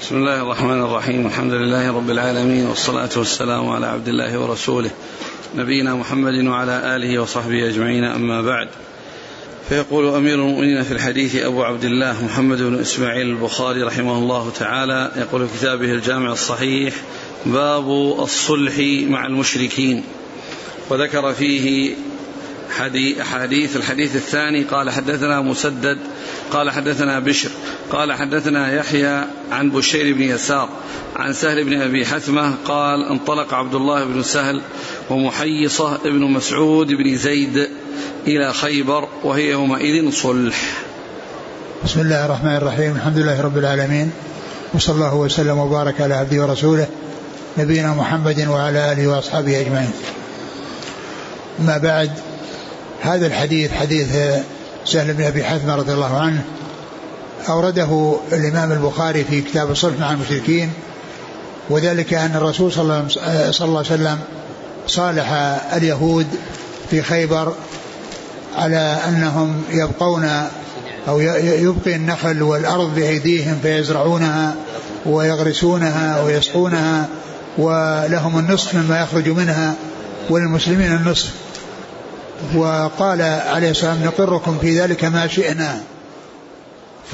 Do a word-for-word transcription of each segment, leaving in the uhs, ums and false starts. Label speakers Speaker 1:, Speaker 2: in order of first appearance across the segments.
Speaker 1: بسم الله الرحمن الرحيم. الحمد لله رب العالمين، والصلاة والسلام على عبد الله ورسوله نبينا محمد وعلى آله وصحبه أجمعين، أما بعد. فيقول أمير المؤمنين في الحديث أبو عبد الله محمد بن إسماعيل البخاري رحمه الله تعالى، يقول في كتابه الجامع الصحيح: باب الصلح مع المشركين. وذكر فيه حديث الحديث الثاني قال: حدثنا مسدد قال حدثنا بشر قال حدثنا يحيى عن بشير بن يسار عن سهل بن أبي حثمة قال: انطلق عبد الله بن سهل ومحيصة ابن مسعود بن زيد إلى خيبر وهي يومئذ صلح.
Speaker 2: بسم الله الرحمن الرحيم. الحمد لله رب العالمين، وصلى الله وسلم وبارك على عبده ورسوله نبينا محمد وعلى آله وأصحابه أجمعين. ما بعد، هذا الحديث حديث سهل بن أبي حثمة رضي الله عنه أورده الإمام البخاري في كتاب الصلح مع المشركين، وذلك أن الرسول صلى الله عليه وسلم صالح اليهود في خيبر على أنهم يبقون أو يبقي النخل والأرض بأيديهم فيزرعونها ويغرسونها ويسقونها، ولهم النصف مما يخرج منها وللمسلمين النصف. وقال عليه السلام: نقركم في ذلك ما شئنا. ف...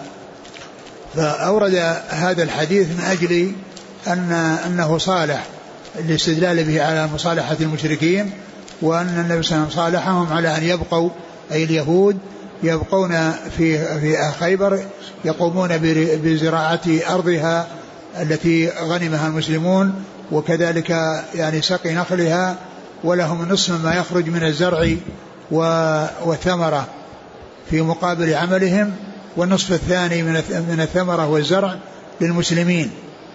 Speaker 2: فأورد هذا الحديث من أجل أن أنه صالح الاستدلال به على مصالحة المشركين، وأن النبي صلى الله عليه وسلم صالحهم على أن يبقوا، أي اليهود يبقون في في خيبر، يقومون بزراعة أرضها التي غنمها المسلمون، وكذلك يعني سقي نخلها، ولهم النصف ما يخرج من الزرع والثمرة في مقابل عملهم، والنصف الثاني من الثمرة والزرع للمسلمين.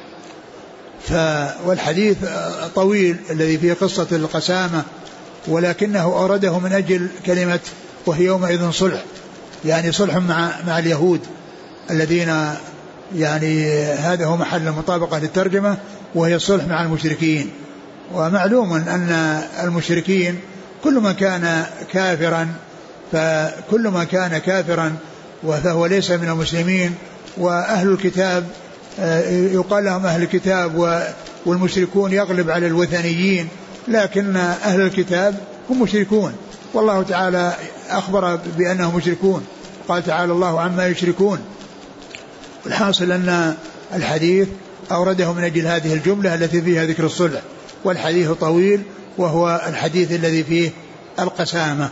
Speaker 2: والحديث طويل الذي فيه قصة القسامة، ولكنه أورده من أجل كلمة وهي يومئذ صلح، يعني صلح مع, مع اليهود الذين يعني هذا هو محل المطابقة للترجمة، وهي الصلح مع المشركين. ومعلوم أن المشركين كل من كان كافرا فكل من كان كافرا فهو ليس من المسلمين، وأهل الكتاب يقال لهم أهل الكتاب، والمشركون يغلب على الوثنيين، لكن أهل الكتاب هم مشركون، والله تعالى أخبر بأنهم مشركون، قال تعالى: الله عما يشركون. الحاصل أن الحديث أورده من أجل هذه الجملة التي فيها ذكر الصلح، والحديث طويل، وهو الحديث الذي فيه القسامة.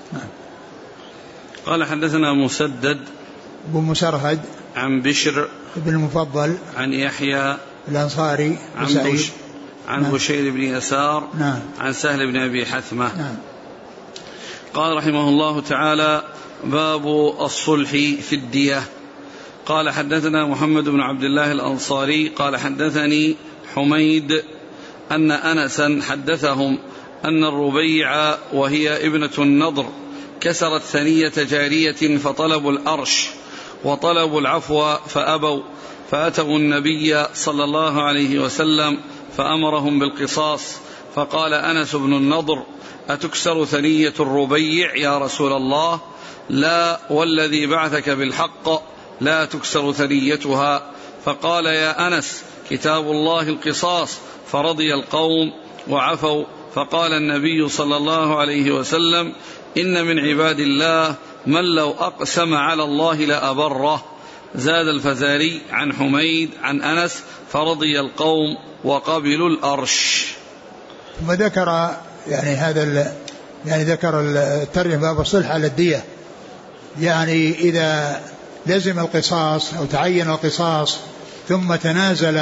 Speaker 1: قال: حدثنا مسدد
Speaker 2: بن مسرهد
Speaker 1: عن بشر
Speaker 2: بن المفضل
Speaker 1: عن يحيى
Speaker 2: الأنصاري
Speaker 1: عن, بش عن نعم. بشير بن يسار
Speaker 2: نعم.
Speaker 1: عن سهل بن أبي حثمة
Speaker 2: نعم.
Speaker 1: قال رحمه الله تعالى: باب الصلح في الدية. قال: حدثنا محمد بن عبد الله الأنصاري قال: حدثني حميد أن أنسا حدثهم أن الربيع وهي ابنة النضر كسرت ثنية جارية فطلبوا الأرش وطلبوا العفو فأبوا، فأتوا النبي صلى الله عليه وسلم فأمرهم بالقصاص، فقال أنس بن النضر: أتكسر ثنية الربيع يا رسول الله؟ لا، والذي بعثك بالحق لا تكسر ثنيتها. فقال: يا أنس، كتاب الله القصاص. فرضي القوم وعفوا. فقال النبي صلى الله عليه وسلم: إن من عباد الله من لو أقسم على الله لأبره. زاد الفزاري عن حميد عن أنس: فرضي القوم وقبلوا الأرش.
Speaker 2: ثم ذكر يعني هذا يعني ذكر الترجمة باب الصلح على الدية، يعني إذا لزم القصاص أو تعين القصاص ثم تنازل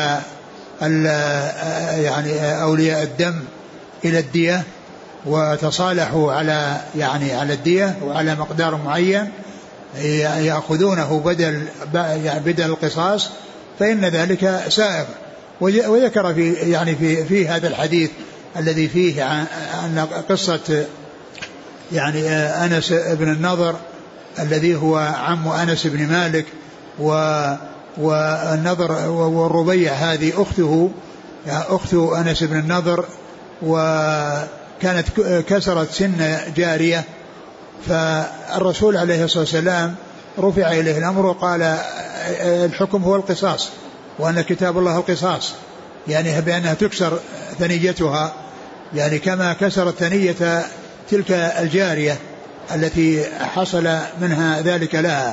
Speaker 2: يعني أولياء الدم إلى الدية وتصالحوا على يعني على الدية وعلى مقدار معين يأخذونه بدل بدل القصاص، فإن ذلك سائغ. وذكر في يعني في في هذا الحديث الذي فيه أن قصة يعني أنس بن النضر الذي هو عم أنس بن مالك، والنضر والربيع هذه أخته أخت أنس بن النضر، وكانت كسرت سن جارية، فالرسول عليه الصلاة والسلام رفع إليه الأمر وقال: الحكم هو القصاص، وأن كتاب الله القصاص، يعني بأنها تكسر ثنيتها، يعني كما كسرت ثنية تلك الجارية التي حصل منها ذلك لها.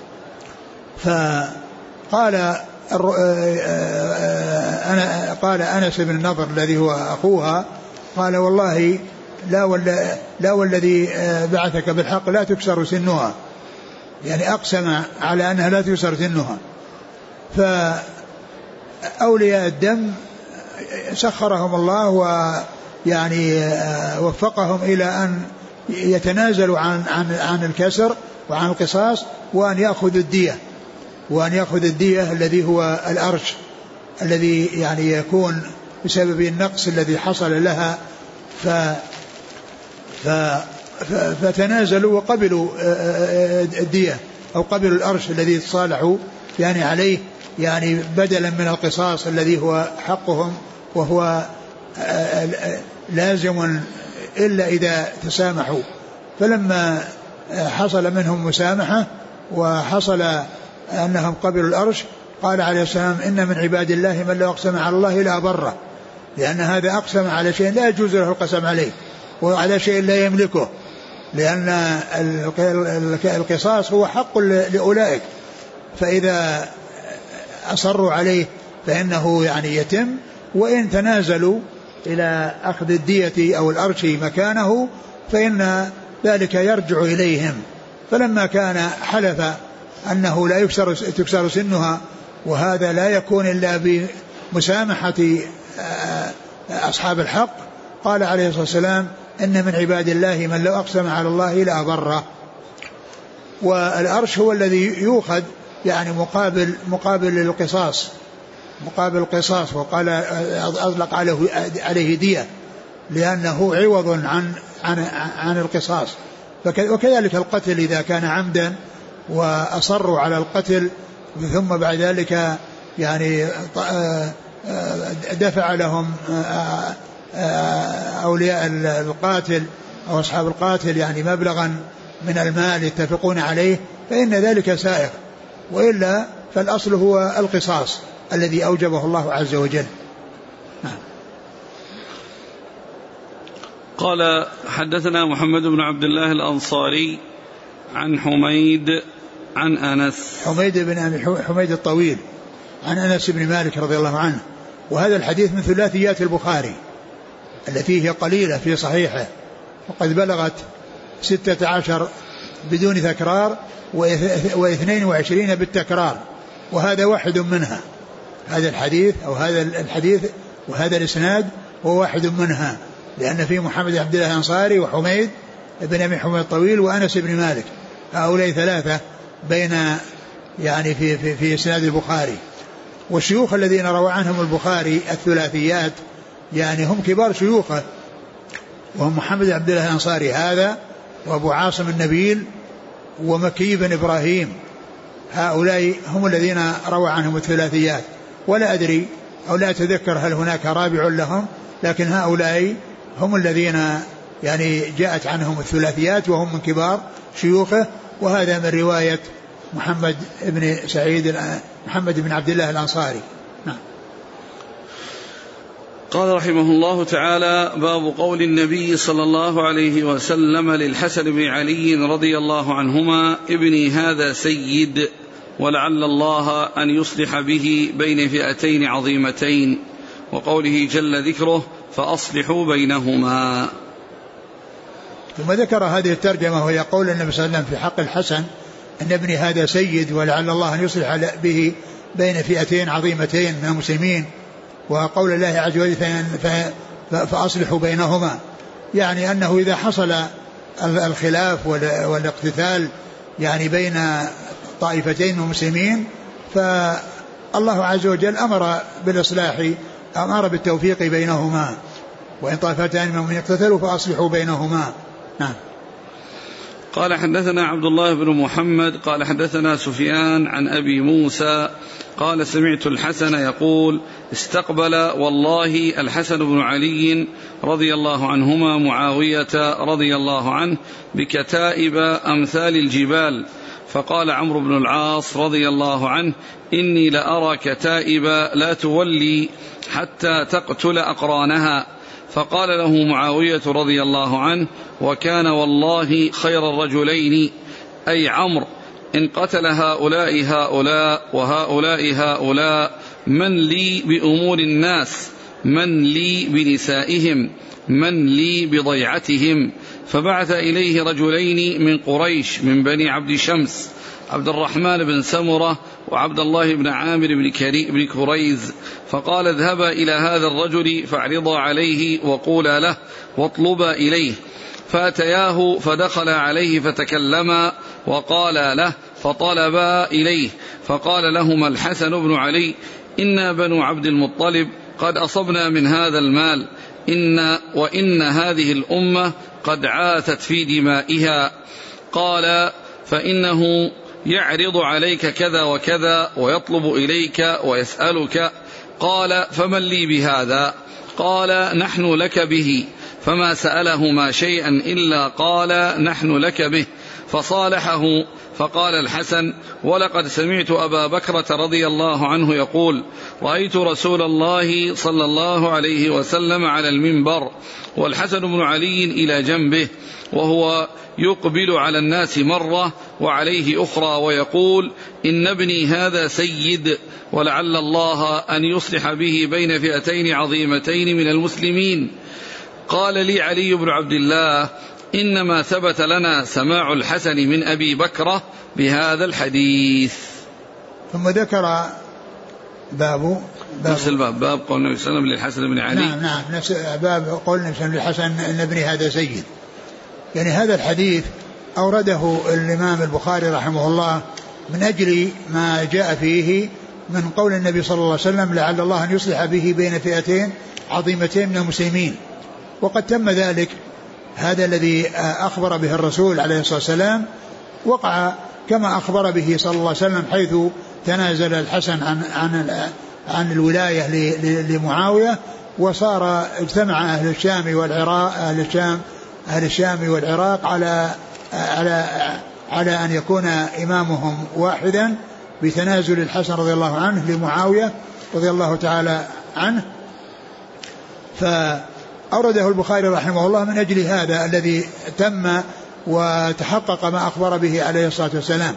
Speaker 2: فقال أنا قال أنس بن النضر الذي هو أخوها قال والله لا, ولا لا والذي بعثك بالحق لا تكسر سنها، يعني أقسم على أنها لا تكسر سنها. فأولياء الدم سخرهم الله ويعني وفقهم إلى أن يتنازلوا عن, عن, عن الكسر وعن القصاص، وأن يأخذ الدية وأن يأخذ الدية الذي هو الأرش الذي يعني يكون بسبب النقص الذي حصل لها. ف فتنازلوا وقبلوا الدية أو قبلوا الأرش الذي تصالحوا يعني عليه، يعني بدلا من القصاص الذي هو حقهم وهو لازم إلا إذا تسامحوا. فلما حصل منهم مسامحة وحصل أنهم قبلوا الأرش قال عليه السلام إن من عباد الله من لو أقسم على الله لا بره، لأن هذا أقسم على شيء لا يجوز له القسم عليه وعلى شيء لا يملكه، لأن القصاص هو حق لأولئك، فإذا أصروا عليه فإنه يعني يتم، وإن تنازلوا إلى أخذ الدية أو الأرش مكانه فإن ذلك يرجع إليهم. فلما كان حلف أنه لا يكسر تكسر سنها، وهذا لا يكون إلا بمسامحة أصحاب الحق، قال عليه الصلاة والسلام إن من عباد الله من لو أقسم على الله لا بره. والأرش هو الذي يؤخذ يعني مقابل مقابل القصاص مقابل القصاص وقال أطلق عليه عليه دية لأنه عوض عن عن عن القصاص. وكذلك القتل إذا كان عمدا وأصروا على القتل ثم بعد ذلك يعني دفع لهم أولياء القاتل أو أصحاب القاتل يعني مبلغا من المال يتفقون عليه فإن ذلك سائغ، وإلا فالأصل هو القصاص الذي أوجبه الله عز وجل.
Speaker 1: قال حدثنا محمد بن عبد الله الأنصاري عن حميد عن أنس
Speaker 2: حميد بن حميد الطويل عن أنس بن مالك رضي الله عنه. وهذا الحديث من ثلاثيات البخاري التي هي قليلة في صحيحه، وقد بلغت ستة عشر بدون تكرار واثنين وعشرين بالتكرار، وهذا واحد منها. هذا الحديث أو هذا الحديث وهذا الإسناد هو واحد منها، لأن في محمد بن عبد الله الأنصاري وحميد بن أبي حميد الطويل وأنس بن مالك، هؤلاء ثلاثة بين يعني في في في إسناد البخاري. والشيوخ الذين روى عنهم البخاري الثلاثيات يعني هم كبار شيوخه، وهم محمد بن عبد الله الأنصاري هذا وأبو عاصم النبيل ومكي بن إبراهيم، هؤلاء هم الذين روى عنهم الثلاثيات. ولا أدري أو لا أتذكر هل هناك رابع لهم، لكن هؤلاء هم الذين يعني جاءت عنهم الثلاثيات وهم من كبار شيوخه. وهذا من رواية محمد بن سعيد محمد بن عبد الله الأنصاري. نعم.
Speaker 1: قال رحمه الله تعالى: باب قول النبي صلى الله عليه وسلم للحسن بن علي رضي الله عنهما: ابني هذا سيد، ولعل الله أن يصلح به بين فئتين عظيمتين، وقوله جل ذكره: فأصلحوا بينهما.
Speaker 2: ثم ذكر هذه الترجمة وهي قول النبي صلى الله عليه وسلم في حق الحسن أن ابني هذا سيد ولعل الله أن يصلح به بين فئتين عظيمتين من المسلمين، وقول الله عز وجل فأصلحوا بينهما، يعني أنه إذا حصل الخلاف والاقتتال يعني بين طائفتين من المسلمين فالله عز وجل أمر بالإصلاح، أمر بالتوفيق بينهما، وإن طائفتان منهم يقتتلوا فأصلحوا بينهما. نعم.
Speaker 1: قال حدثنا عبد الله بن محمد قال حدثنا سفيان عن أبي موسى قال سمعت الحسن يقول: استقبل والله الحسن بن علي رضي الله عنهما معاوية رضي الله عنه بكتائب أمثال الجبال، فقال عمرو بن العاص رضي الله عنه: إني لأرى كتائب لا تولي حتى تقتل أقرانها. فقال له معاوية رضي الله عنه: وكان والله خير الرجلين، أي عمرو، إن قتل هؤلاء هؤلاء وهؤلاء هؤلاء من لي بأمور الناس، من لي بنسائهم، من لي بضيعتهم. فبعث إليه رجلين من قريش من بني عبد شمس، عبد الرحمن بن سمرة وعبد الله بن عامر بن كريز، فقال: اذهبا إلى هذا الرجل فاعرضا عليه وقولا له واطلبا إليه. فأتياه فدخلا عليه فتكلما وقالا له فطلبا إليه. فقال لهما الحسن بن علي: إنا بنو عبد المطلب قد أصبنا من هذا المال، إن وإن هذه الأمة قد عاثت في دمائها. قال: فإنه يعرض عليك كذا وكذا ويطلب إليك ويسألك. قال: فمن لي بهذا؟ قال: نحن لك به. فما سألهما شيئا إلا قال: نحن لك به. فصالحه. فقال الحسن: ولقد سمعت أبا بكرة رضي الله عنه يقول: رأيت رسول الله صلى الله عليه وسلم على المنبر والحسن بن علي إلى جنبه، وهو يقبل على الناس مرة وعليه أخرى ويقول: إن ابني هذا سيد، ولعل الله أن يصلح به بين فئتين عظيمتين من المسلمين. قال لي علي بن عبد الله: إنما ثبت لنا سماع الحسن من أبي بكرة بهذا الحديث.
Speaker 2: ثم ذكر باب
Speaker 1: نفس الباب، باب قول النبي صلى الله عليه وسلم للحسن بن علي.
Speaker 2: نعم نعم نفس باب قول النبي صلى الله عليه وسلم للحسن: إن ابني هذا سيد. يعني هذا الحديث أورده الإمام البخاري رحمه الله من أجل ما جاء فيه من قول النبي صلى الله عليه وسلم: لعل الله أن يصلح به بين فئتين عظيمتين من المسلمين. وقد تم ذلك، هذا الذي أخبر به الرسول عليه الصلاة والسلام وقع كما أخبر به صلى الله عليه وسلم، حيث تنازل الحسن عن عن عن الولاية لمعاوية، وصار اجتمع أهل الشام والعراق أهل الشام أهل الشام والعراق على على على أن يكون إمامهم واحدا بتنازل الحسن رضي الله عنه لمعاوية رضي الله تعالى عنه. فأورده البخاري رحمه الله من أجل هذا الذي تم وتحقق ما أخبر به عليه الصلاة والسلام.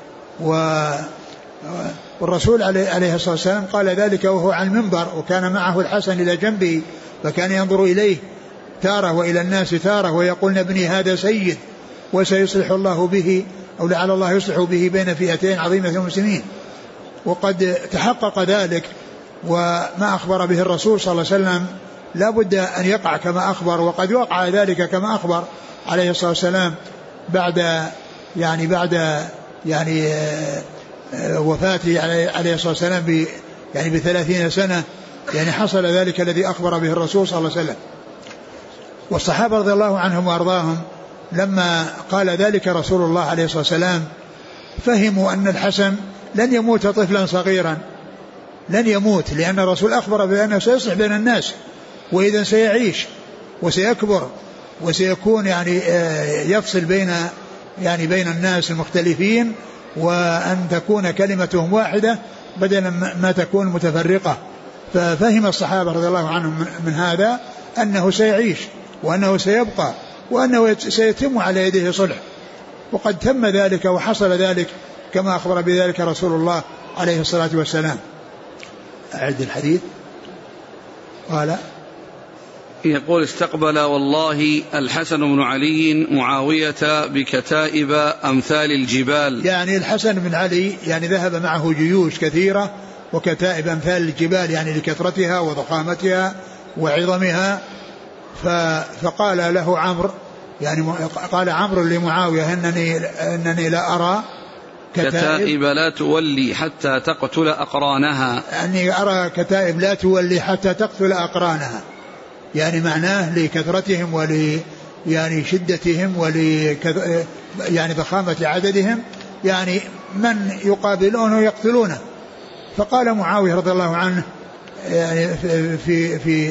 Speaker 2: والرسول عليه الصلاة والسلام قال ذلك وهو على المنبر، وكان معه الحسن إلى جنبه، فكان ينظر إليه تارة وإلى الناس تارة ويقول: ابني هذا سيد وسيصلح الله به، أو لعل الله يصلح به بين فئتين عظيمة المسلمين. وقد تحقق ذلك، وما أخبر به الرسول صلى الله عليه وسلم لا بد أن يقع كما أخبر، وقد وقع ذلك كما أخبر عليه الصلاة والسلام بعد يعني بعد يعني وفاته عليه الصلاة والسلام ب يعني بثلاثين سنة، يعني حصل ذلك الذي أخبر به الرسول صلى الله عليه وسلم. والصحابة رضي الله عنهم وأرضاهم لما قال ذلك رسول الله عليه الصلاة والسلام فهموا أن الحسن لن يموت طفلا صغيرا، لن يموت، لأن الرسول أخبر بأنه سيصلح بين الناس، وإذا سيعيش وسيكبر وسيكون يعني يفصل بين يعني بين الناس المختلفين، وأن تكون كلمتهم واحدة بدلا ما تكون متفرقة. ففهم الصحابة رضي الله عنهم من هذا أنه سيعيش وأنه سيبقى وأنه سيتم على يده صلح، وقد تم ذلك وحصل ذلك كما أخبر بذلك رسول الله عليه الصلاة والسلام. أعد الحديث. قال
Speaker 1: يقول: استقبل والله الحسن بن علي معاوية بكتائب أمثال الجبال.
Speaker 2: يعني الحسن بن علي يعني ذهب معه جيوش كثيرة وكتائب أمثال الجبال، يعني لكثرتها وضخامتها وعظمها. فقال له عمرو، يعني قال عمرو لمعاوية: إنني, إنني لا أرى
Speaker 1: كتائب, كتائب لا تولي حتى تقتل أقرانها.
Speaker 2: أني أرى كتائب لا تولي حتى تقتل أقرانها، يعني معناه لكثرتهم ول يعني شدتهم ول يعني ضخامة عددهم، يعني من يقابلونه يقتلونه. فقال معاوية رضي الله عنه يعني في في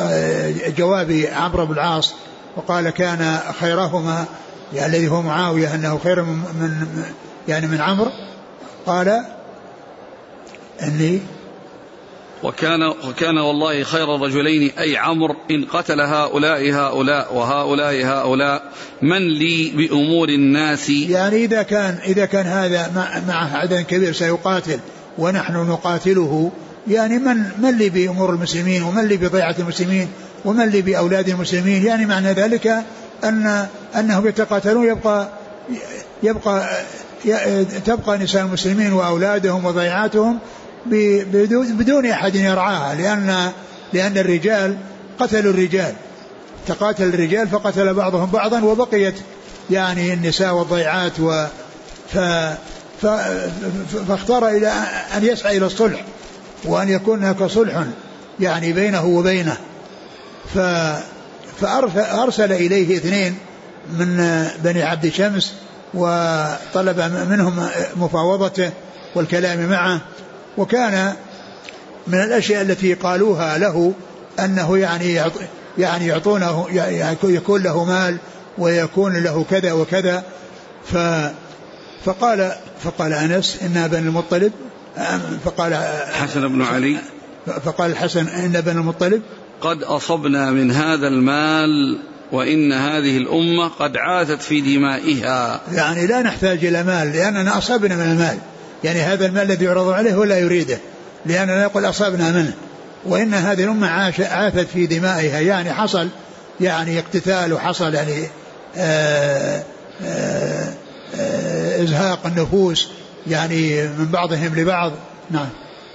Speaker 2: جواب عمرو بن العاص، وقال: كان خيرهما يعني الذي هو معاوية أنه خير من يعني من عمرو قال إني
Speaker 1: وكان, وكان والله خير الرجلين أي عمرو إن قتل هؤلاء هؤلاء وهؤلاء هؤلاء من لي بأمور الناس.
Speaker 2: يعني إذا كان, إذا كان هذا معه عدد كبير سيقاتل ونحن نقاتله، يعني من, من لي بأمور المسلمين ومن لي بضيعة المسلمين ومن لي بأولاد المسلمين. يعني معنى ذلك أن أنهم يتقاتلون يبقى, يبقى تبقى نساء المسلمين وأولادهم وضيعاتهم بدون أحد يرعاها، لأن, لأن الرجال قتلوا الرجال، تقاتل الرجال فقتل بعضهم بعضا وبقيت يعني النساء والضيعات و ف... ف... فاختار إلى أن يسعى إلى الصلح وأن يكون هناك صلح يعني بينه وبينه. ف... فأرسل إليه اثنين من بني عبد شمس وطلب منهم مفاوضته والكلام معه. وكان من الأشياء التي قالوها له أنه يعني يعني يعطونه يكون له مال ويكون له كذا وكذا. ف فقال فقال أنس إن بن المطلب فقال
Speaker 1: حسن بن علي
Speaker 2: فقال الحسن إن بن المطلب
Speaker 1: قد أصبنا من هذا المال وإن هذه الأمة قد عاثت في دمائها. يعني
Speaker 2: لا نحتاج إلى مال لأننا أصبنا من المال، يعني هذا المال الذي يعرض عليه ولا يريده لأننا نقول أصبنا منه، وإن هذه الأمة عاثت في دمائها، يعني حصل يعني اقتتال وحصل يعني آآ آآ آآ إزهاق النفوس يعني من بعضهم لبعض. نعم.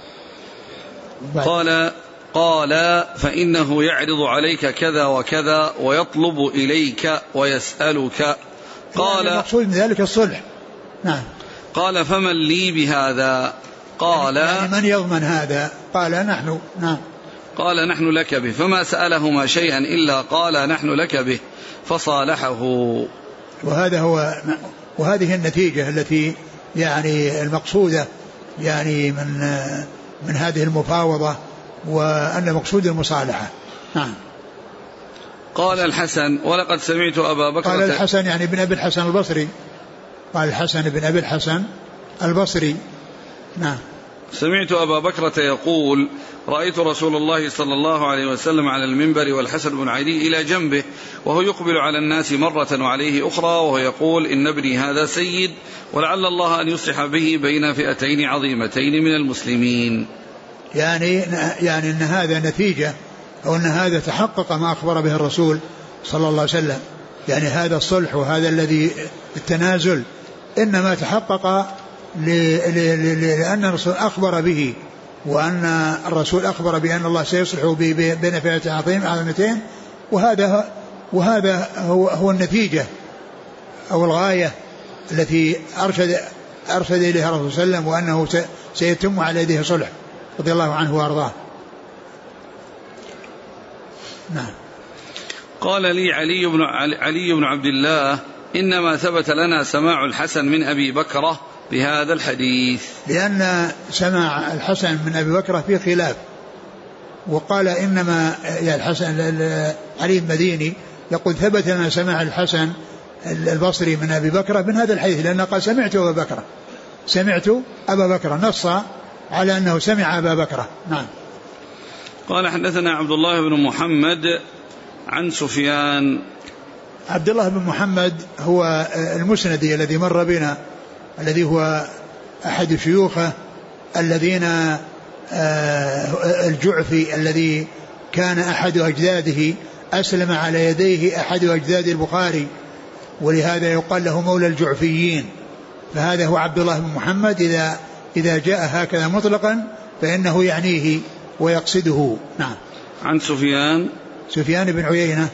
Speaker 1: قال قال فإنه يعرض عليك كذا وكذا ويطلب إليك ويسألك. قال
Speaker 2: يعني المقصود من ذلك الصلح. نعم.
Speaker 1: قال فمن لي بهذا؟ قال
Speaker 2: يعني من يضمن هذا؟ قال نحن. نعم.
Speaker 1: قال نحن لك به، فما سألهما شيئا إلا قال نحن لك به فصالحه.
Speaker 2: وهذا هو وهذه النتيجة التي يعني المقصودة يعني من من هذه المفاوضة، وأن مقصود المصالحة. نعم.
Speaker 1: قال الحسن ولقد سمعت أبا بكر.
Speaker 2: قال الحسن يعني بن أبي الحسن البصري، قال الحسن بن أبي الحسن البصري. نعم.
Speaker 1: سمعت أبا بكرة يقول رأيت رسول الله صلى الله عليه وسلم على المنبر والحسن بن علي إلى جنبه وهو يقبل على الناس مرة وعليه أخرى وهو يقول إن ابني هذا سيد ولعل الله أن يصلح به بين فئتين عظيمتين من المسلمين.
Speaker 2: يعني يعني أن هذا نتيجة أو أن هذا تحقق ما أخبر به الرسول صلى الله عليه وسلم، يعني هذا الصلح وهذا الذي التنازل إنما تحقق لأن الرسول أخبر به، وأن الرسول أخبر بأن الله سيصلح بين فئتين عظيمتين، وهذا وهذا هو, هو النتيجة أو الغاية التي أرشد أرشد إليها الرسول صلى الله عليه وسلم، وأنه سيتم على يده صلح رضي الله عنه وأرضاه. نعم.
Speaker 1: قال لي علي بن علي بن عبد الله إنما ثبت لنا سماع الحسن من أبي بكرة بهذا الحديث،
Speaker 2: لأن سماع الحسن من أبي بكرة في خلاف، وقال إنما يا الحسن علي المديني يقول ثبت لنا سماع الحسن البصري من أبي بكرة من هذا الحديث، لأنه قال سمعت أبا بكرة سمعت أبا بكرة نص على أنه سمع أبا بكرة. نعم.
Speaker 1: قال حدثنا عبد الله بن محمد عن سفيان.
Speaker 2: عبد الله بن محمد هو المسندي الذي مر بنا، الذي هو أحد شيوخه الذين الجعفي الذي كان أحد أجداده أسلم على يديه أحد أجداد البخاري، ولهذا يقال له مولى الجعفيين. فهذا هو عبد الله بن محمد إذا إذا جاء هكذا مطلقا فإنه يعنيه ويقصده. نعم.
Speaker 1: عن سفيان
Speaker 2: سفيان بن عيينة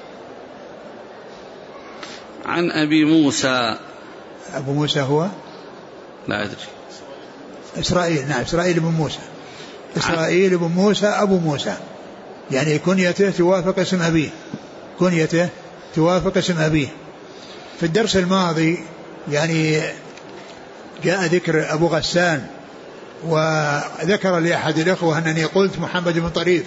Speaker 1: عن أبي موسى.
Speaker 2: أبو موسى هو
Speaker 1: لا أدري.
Speaker 2: إسرائيل. نعم إسرائيل بن موسى. إسرائيل بن موسى أبو موسى، يعني كنيته توافق اسم أبيه، كنيته توافق اسم أبيه. في الدرس الماضي يعني جاء ذكر أبو غسان، وذكر لأحد الأخوة أنني قلت محمد بن طريف،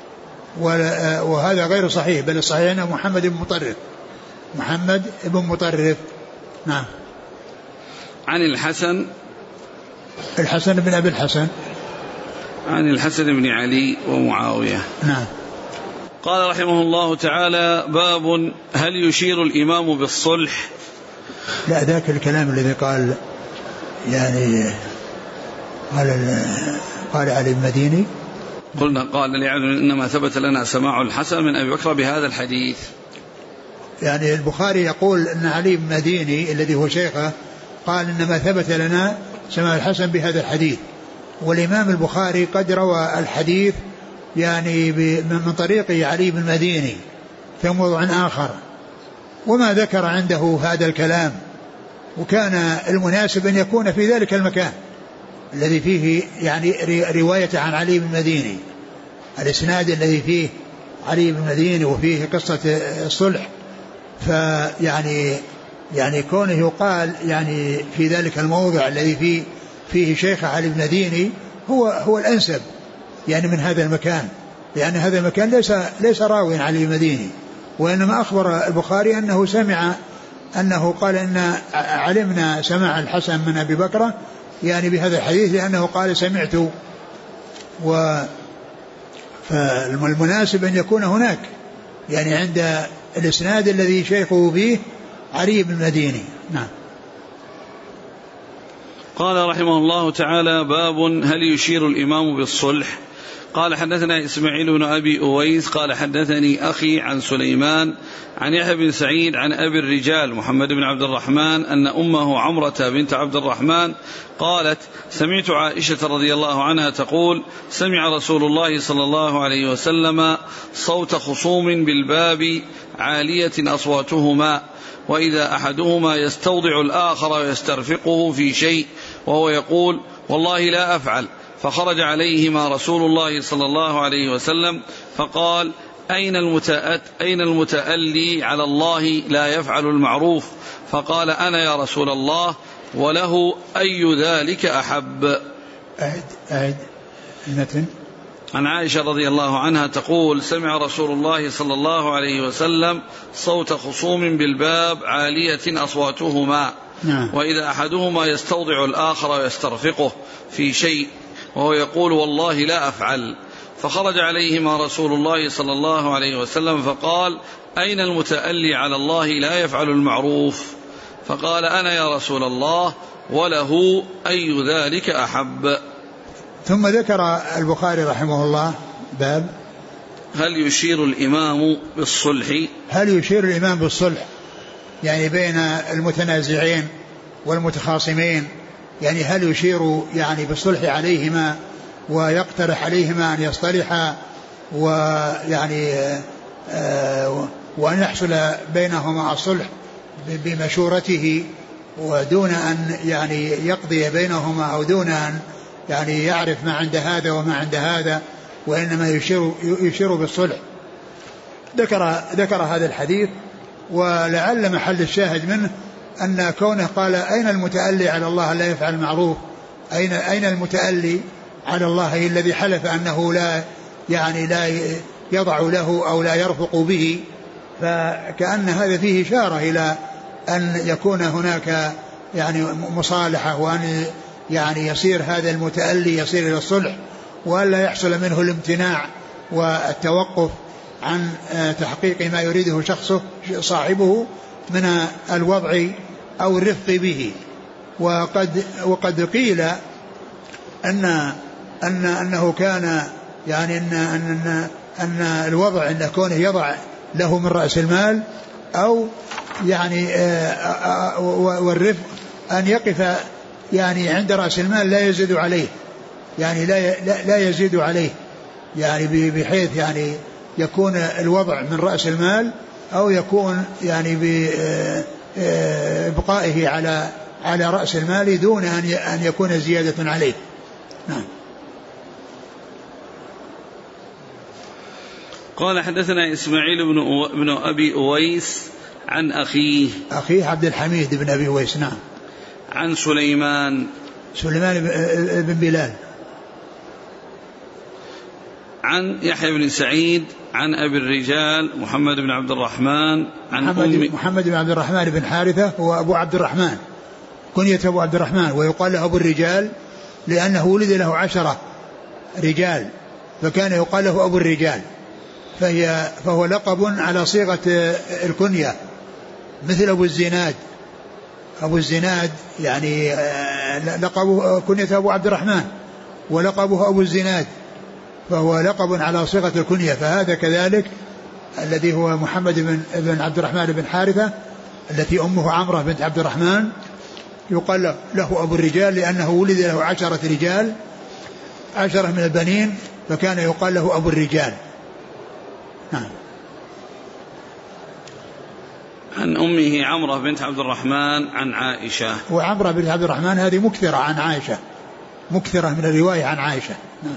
Speaker 2: وهذا غير صحيح، بل الصحيح أنه محمد بن مطرف، محمد بن مطرف. نعم.
Speaker 1: عن الحسن
Speaker 2: الحسن بن أبي الحسن
Speaker 1: عن الحسن بن علي ومعاوية.
Speaker 2: نعم.
Speaker 1: قال رحمه الله تعالى: باب هل يشير الإمام بالصلح؟
Speaker 2: لا، ذاك الكلام الذي قال يعني قال قال علي المديني
Speaker 1: قلنا قال لعلم إنما ثبت لنا سماع الحسن من أبي بكر بهذا الحديث.
Speaker 2: يعني البخاري يقول أن علي بن مديني الذي هو شيخه قال إنما ثبت لنا سماع الحسن بهذا الحديث، والإمام البخاري قد روى الحديث يعني من طريق علي بن مديني في موضوع آخر، وما ذكر عنده هذا الكلام، وكان المناسب أن يكون في ذلك المكان الذي فيه يعني رواية عن علي بن مديني، الإسناد الذي فيه علي بن مديني وفيه قصة الصلح. فيعني يعني كونه يقال يعني في ذلك الموضع الذي فيه فيه شيخ علي بن مديني هو هو الأنسب يعني من هذا المكان، لأن هذا المكان ليس ليس راوي علي بن مديني، وإنما أخبر البخاري أنه سمع أنه قال إن علمنا سماع الحسن من أبي بكر يعني بهذا الحديث، لأنه قال سمعت. و فالمناسب أن يكون هناك يعني عند الإسناد الذي شيخه فيه علي بن مديني. نعم.
Speaker 1: قال رحمه الله تعالى: باب هل يشير الإمام بالصلح؟ قال حدثنا إسماعيل بن أبي أويس قال حدثني أخي عن سليمان عن يحيى بن سعيد عن أبي الرجال محمد بن عبد الرحمن أن أمه عمرة بنت عبد الرحمن قالت: سمعت عائشة رضي الله عنها تقول: سمع رسول الله صلى الله عليه وسلم صوت خصوم بالباب عالية أصواتهما، وإذا أحدهما يستوضع الآخر ويسترفقه في شيء وهو يقول: والله لا أفعل. فخرج عليهما رسول الله صلى الله عليه وسلم فقال: أين المتأت أين المتألي على الله لا يفعل المعروف؟ فقال: أنا يا رسول الله، وله أي ذلك أحب.
Speaker 2: أعد أعد المتن.
Speaker 1: عن عائشة رضي الله عنها تقول: سمع رسول الله صلى الله عليه وسلم صوت خصوم بالباب عالية أصواتهما،
Speaker 2: نعم.
Speaker 1: وإذا أحدهما يستوضع الآخر ويسترفقه في شيء وهو يقول: والله لا أفعل. فخرج عليهما رسول الله صلى الله عليه وسلم فقال: أين المتألي على الله لا يفعل المعروف؟ فقال: أنا يا رسول الله، وله أي ذلك أحب.
Speaker 2: ثم ذكر البخاري رحمه الله باب
Speaker 1: هل يشير الإمام بالصلح؟
Speaker 2: هل يشير الإمام بالصلح يعني بين المتنازعين والمتخاصمين، يعني هل يشير يعني بالصلح عليهما ويقترح عليهما أن يصطلحا ويعني آه وأن يحصل بينهما الصلح بمشورته ودون أن يعني يقضي بينهما أو دون أن يعني يعرف ما عند هذا وما عند هذا، وإنما يشير, يشير بالصلح. ذكر, ذكر هذا الحديث، ولعل محل الشاهد منه أن كونه قال: أين المتألي على الله لا يفعل المعروف؟ أين, أين المتألي على الله الذي حلف أنه لا يعني لا يضع له أو لا يرفق به؟ فكأن هذا فيه إشارة إلى أن يكون هناك يعني مصالحة، وأن يعني يصير هذا المتألي يصير إلى الصلح، وألا يحصل منه الامتناع والتوقف عن تحقيق ما يريده شخصه صاحبه من الوضع أو الرفق به. وقد وقد قيل أن أن أنه كان يعني أن أن أن الوضع أن كونه يضع له من رأس المال أو يعني والرفق أن يقف يعني عند رأس المال لا يزيد عليه، يعني لا لا يزيد عليه، يعني بحيث يعني يكون الوضع من رأس المال أو يكون يعني بإبقائه على على رأس المال دون أن يكون زيادة عليه. نعم.
Speaker 1: قال حدثنا إسماعيل بن, أو... بن أبي أويس عن أخيه
Speaker 2: أخيه عبد الحميد بن أبي أويس. نعم.
Speaker 1: عن سليمان
Speaker 2: سليمان بن بلال
Speaker 1: عن يحيى بن سعيد عن أبي الرجال محمد بن عبد الرحمن عن
Speaker 2: محمد, محمد بن عبد الرحمن بن حارثة هو أبو عبد الرحمن كنية أبو عبد الرحمن، ويقال له أبو الرجال لأنه ولد له عشرة رجال فكان يقال له أبو الرجال، فهي فهو لقب على صيغة الكنية مثل أبو الزناد. أبو الزناد يعني لقبه كنية أبو عبد الرحمن ولقبه أبو الزناد، فهو لقب على صيغة الكنية. فهذا كذلك الذي هو محمد بن, بن عبد الرحمن بن حارثة التي أمه عمرة بنت عبد الرحمن يقال له أبو الرجال لأنه ولد له عشرة رجال عشرة من البنين فكان يقال له أبو الرجال. نعم.
Speaker 1: عن أمه عمرة بنت عبد الرحمن عن عائشة.
Speaker 2: وعمرة بنت عبد الرحمن هذه مكثرة عن عائشة، مكثرة من الرواية عن عائشة. نعم.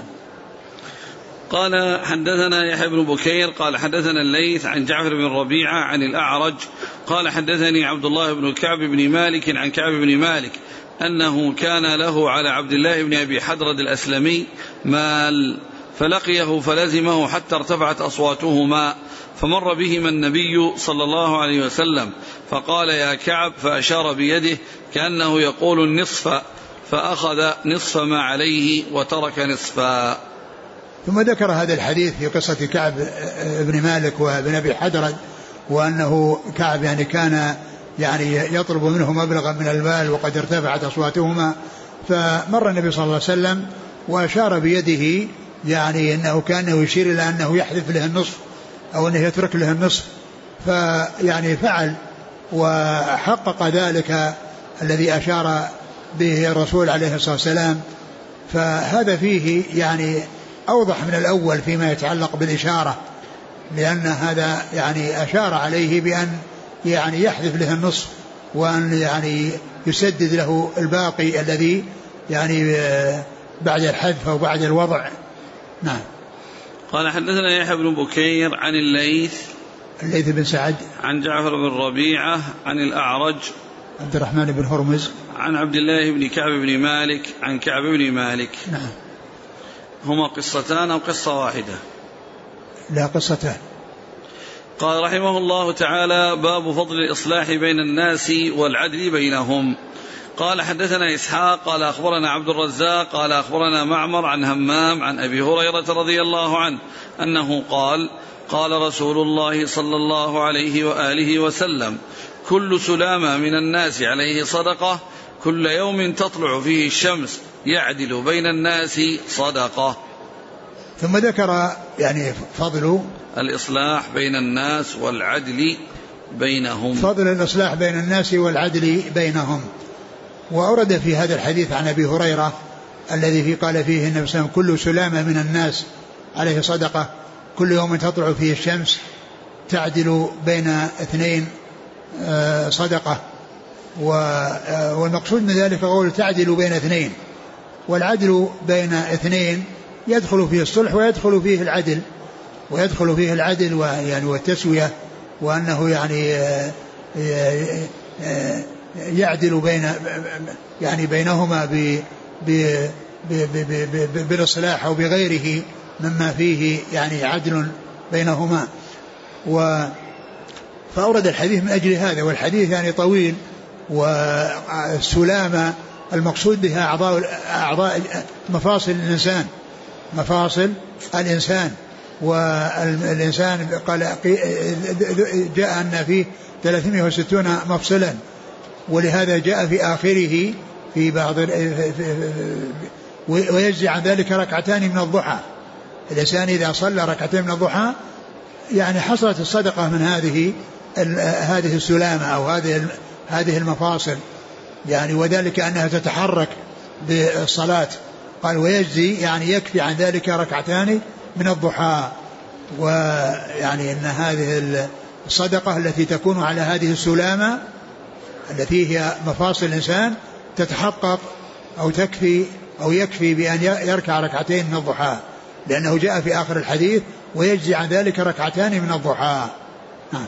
Speaker 1: قال حدثنا يحيى بن بكير قال حدثنا الليث عن جعفر بن ربيعة عن الأعرج قال حدثني عبد الله بن كعب بن مالك عن كعب بن مالك أنه كان له على عبد الله بن أبي حدرد الأسلمي مال فلقيه فلزمه حتى ارتفعت أصواتهما فمر بهما النبي صلى الله عليه وسلم فقال يا كعب فأشار بيده كأنه يقول النصف فأخذ نصف ما عليه وترك نصفا.
Speaker 2: ثم ذكر هذا الحديث في قصة كعب بن مالك وابن أبي حدرد، وأنه كعب يعني كان يعني يطلب منه مبلغا من المال وقد ارتفعت أصواتهما، فمر النبي صلى الله عليه وسلم وأشار بيده يعني أنه كان يشير إلى أنه يحذف له النصف أو أنه يترك له النصف، فيعني فعل وحقق ذلك الذي أشار به الرسول عليه الصلاة والسلام. فهذا فيه يعني أوضح من الأول فيما يتعلق بالإشارة، لأن هذا يعني أشار عليه بأن يعني يحذف له النصف وأن يعني يسدد له الباقي الذي يعني بعد الحذف أو بعد الوضع. نعم.
Speaker 1: قال حدثنا يحيى بن بكير عن الليث
Speaker 2: الليث بن سعد
Speaker 1: عن جعفر بن ربيعة عن الأعرج
Speaker 2: عبد الرحمن بن هرمز
Speaker 1: عن عبد الله بن كعب بن مالك عن كعب بن مالك.
Speaker 2: نعم.
Speaker 1: هما قصتان أو قصة واحدة؟
Speaker 2: لا قصتان.
Speaker 1: قال رحمه الله تعالى باب فضل الإصلاح بين الناس والعدل بينهم. قال حدثنا إسحاق قال أخبرنا عبد الرزاق قال أخبرنا معمر عن همام عن أبي هريرة رضي الله عنه أنه قال قال رسول الله صلى الله عليه وآله وسلم كل سلامة من الناس عليه صدقة كل يوم تطلع فيه الشمس يعدل بين الناس صدقة.
Speaker 2: ثم ذكر يعني فضل
Speaker 1: الإصلاح بين الناس والعدل بينهم،
Speaker 2: فضل الإصلاح بين الناس والعدل بينهم. وأورد في هذا الحديث عن أبي هريرة الذي في قال فيه النبي صلى الله عليه وسلم كل سلامة من الناس عليه صدقة كل يوم تطلع فيه الشمس تعدل بين اثنين صدقة. والمقصود من ذلك قول تعدل بين اثنين، والعدل بين اثنين يدخل فيه الصلح ويدخل فيه العدل ويدخل فيه العدل ويعني والتسوية، وأنه يعني يعدل بين يعني بينهما ب بالإصلاح أو بغيره مما فيه يعني عدل بينهما. و فأورد الحديث من أجل هذا، والحديث يعني طويل. والسلامة المقصود بها أعضاء أعضاء مفاصل الإنسان، مفاصل الإنسان. والإنسان قال جاء أن فيه ثلاثمائة وستون مفصلا، ولهذا جاء في آخره في بعض ويجزي عن ذلك ركعتان من الضحى. الإنسان إذا صلى ركعتين من الضحى يعني حصلت الصدقة من هذه هذه السلامة أو هذه هذه المفاصل يعني، وذلك أنها تتحرك بالصلاة. قال ويجزي يعني يكفي عن ذلك ركعتان من الضحى. ويعني أن هذه الصدقة التي تكون على هذه السلامة التي هي مفاصل الإنسان تتحقق أو تكفي أو يكفي بأن يركع ركعتين من الضحى، لأنه جاء في آخر الحديث ويجزي عن ذلك ركعتان من الضحى. نعم.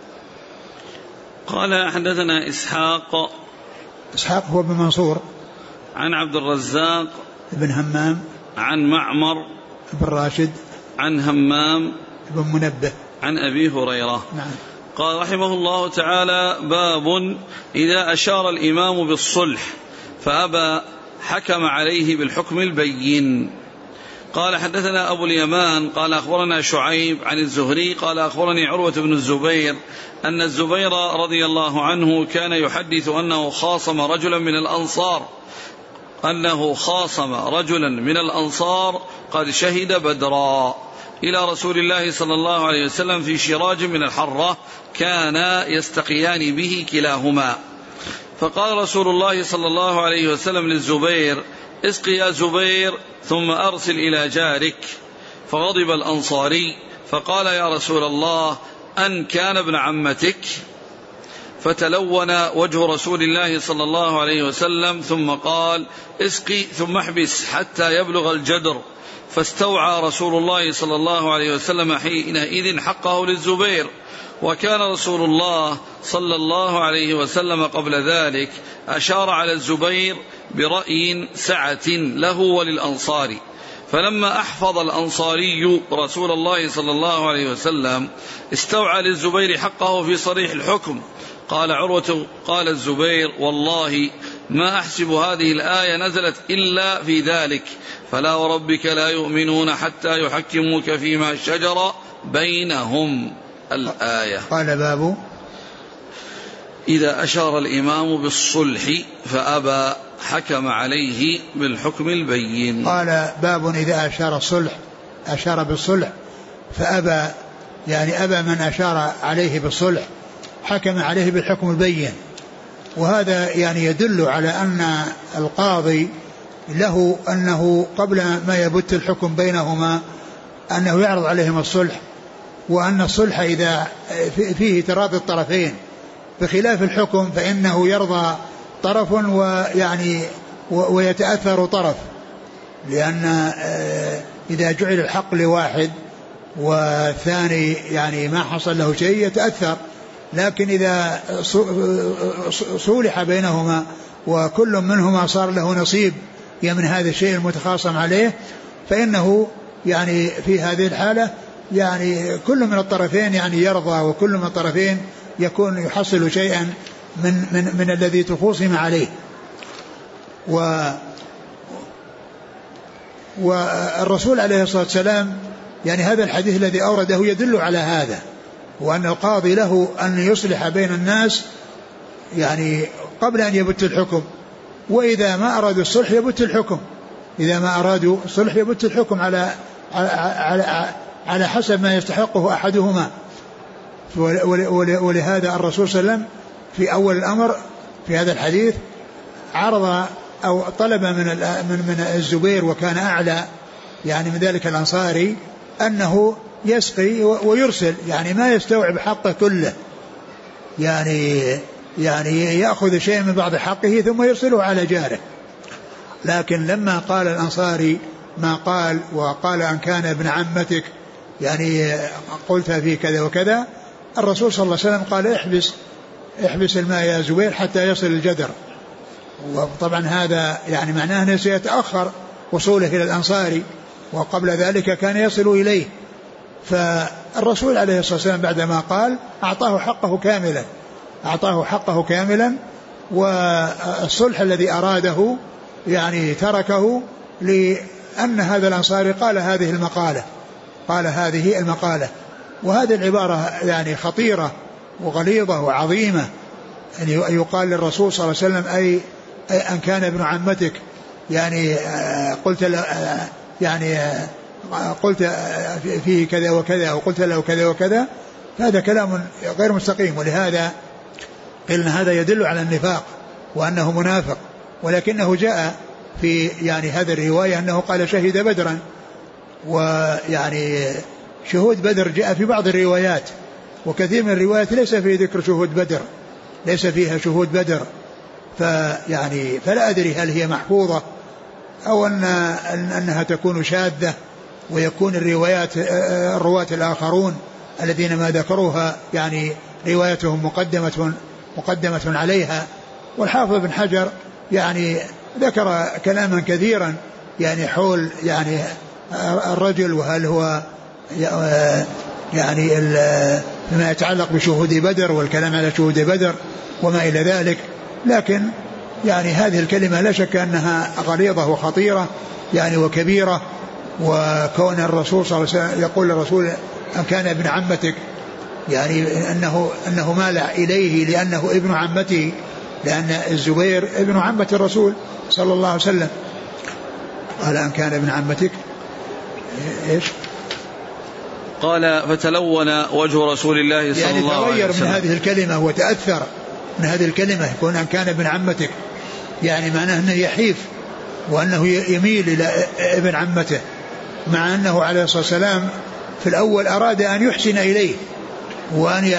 Speaker 1: قال حدثنا إسحاق
Speaker 2: إسحاق هو بن منصور
Speaker 1: عن عبد الرزاق
Speaker 2: بن همام
Speaker 1: عن معمر
Speaker 2: بن راشد
Speaker 1: عن همام
Speaker 2: بن منبه
Speaker 1: عن أبي هريرة.
Speaker 2: نعم.
Speaker 1: قال رحمه الله تعالى: باب إذا أشار الإمام بالصلح فأبى حكم عليه بالحكم البين. قال حدثنا أبو اليمان قال أخبرنا شعيب عن الزهري قال أخبرني عروة بن الزبير أن الزبير رضي الله عنه كان يحدث أنه خاصم رجلا من الأنصار أنه خاصم رجلا من الأنصار قد شهد بدرا إلى رسول الله صلى الله عليه وسلم في شراج من الحرة كان يستقيان به كلاهما. فقال رسول الله صلى الله عليه وسلم للزبير: اسق يا زبير ثم أرسل إلى جارك. فغضب الأنصاري فقال: يا رسول الله أن كان ابن عمتك؟ فتلون وجه رسول الله صلى الله عليه وسلم ثم قال: اسقي ثم احبس حتى يبلغ الجدر. فاستوعى رسول الله صلى الله عليه وسلم حينئذ حقه للزبير. وكان رسول الله صلى الله عليه وسلم قبل ذلك أشار على الزبير برأي سعة له وللأنصار. فلما أحفظ الأنصاري رسول الله صلى الله عليه وسلم استوعى للزبير حقه في صريح الحكم. قال عروة قال الزبير: والله ما أحسب هذه الآية نزلت إلا في ذلك، فلا وربك لا يؤمنون حتى يحكموك فيما شجر بينهم. الآية.
Speaker 2: قال: باب
Speaker 1: إذا أشار الإمام بالصلح فأبى حكم عليه بالحكم البين.
Speaker 2: قال: باب إذا أشار الصلح أشار بالصلح فأبى، يعني أبى من أشار عليه بالصلح حكم عليه بالحكم البين. وهذا يعني يدل على أن القاضي له أنه قبل ما يبت الحكم بينهما أنه يعرض عليهم الصلح، وأن الصلح إذا فيه تراضي الطرفين، بخلاف الحكم فإنه يرضى طرف ويعني ويتأثر طرف، لأن إذا جعل الحق لواحد والثاني يعني ما حصل له شيء يتأثر. لكن إذا صولح بينهما وكل منهما صار له نصيب من هذا الشيء المتخاصم عليه، فإنه يعني في هذه الحالة يعني كل من الطرفين يعني يرضى، وكل من الطرفين يكون يحصل شيئا من, من, من الذي تخوصم عليه. و والرسول عليه الصلاة والسلام يعني هذا الحديث الذي أورده يدل على هذا، وأن القاضي له أن يصلح بين الناس يعني قبل أن يبت الحكم، وإذا ما أرادوا الصلح يبت الحكم، إذا ما أرادوا الصلح يبت الحكم على على على حسب ما يستحقه أحدهما. ولهذا الرسول صلى الله عليه وسلم في أول الأمر في هذا الحديث عرض أو طلب من من الزبير وكان أعلى يعني من ذلك الأنصاري أنه يسقي ويرسل، يعني ما يستوعب حقه كله، يعني يعني يأخذ شيء من بعض حقه ثم يرسله على جاره. لكن لما قال الأنصاري ما قال وقال أن كان ابن عمتك يعني قلت في كذا وكذا، الرسول صلى الله عليه وسلم قال: احبس احبس الماء يا زبير حتى يصل الجدر. وطبعا هذا يعني معناه أنه سيتأخر وصوله إلى الأنصاري، وقبل ذلك كان يصل إليه. فالرسول عليه الصلاة والسلام بعدما قال أعطاه حقه كاملا أعطاه حقه كاملا والصلح الذي أراده يعني تركه، لأن هذا الأنصاري قال هذه المقالة قال هذه المقالة وهذه العبارة يعني خطيرة وغليظة وعظيمة، أن يعني يقال للرسول صلى الله عليه وسلم أي أن كان ابن عمتك، يعني قلت يعني قلت فيه كذا وكذا وقلت له كذا وكذا، هذا كلام غير مستقيم. ولهذا قيل هذا يدل على النفاق وأنه منافق، ولكنه جاء في يعني هذه الرواية أنه قال شهد بدرا، ويعني شهود بدر جاء في بعض الروايات، وكثير من الروايات ليس فيه ذكر شهود بدر ليس فيها شهود بدر فيعني فلا أدري هل هي محفوظة أو أن أنها تكون شاذة، ويكون الروايات الرواة الآخرون الذين ما ذكروها يعني روايتهم مقدمة مقدمة عليها. والحافظ بن حجر يعني ذكر كلاما كثيرا يعني حول يعني الرجل، وهل هو يعني فيما يتعلق بشهود بدر والكلام على شهود بدر وما إلى ذلك. لكن يعني هذه الكلمة لا شك أنها غليظة وخطيرة يعني وكبيرة. وكون الرسول صلى الله عليه وسلم يقول للرسول أن كان ابن عمتك، يعني أنه, أنه مالع إليه لأنه ابن عمته، لأن الزبير ابن عمة الرسول صلى الله عليه وسلم. قال أن كان ابن عمتك إيش؟
Speaker 1: قال فتلون وجه رسول الله صلى
Speaker 2: يعني
Speaker 1: الله عليه وسلم،
Speaker 2: يعني تغير من هذه الكلمة وتأثر من هذه الكلمة، يكون أن كان ابن عمتك، يعني معناه أنه يحيف وأنه يميل إلى ابن عمته، مع أنه عليه الصلاة والسلام في الأول أراد أن يحسن إليه وأن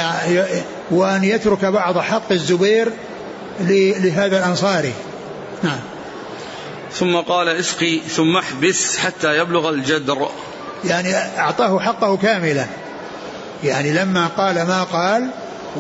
Speaker 2: وأن يترك بعض حق الزبير لهذا الأنصاري. نعم.
Speaker 1: ثم قال اسقي ثم احبس حتى يبلغ الجدر،
Speaker 2: يعني أعطاه حقه كاملا، يعني لما قال ما قال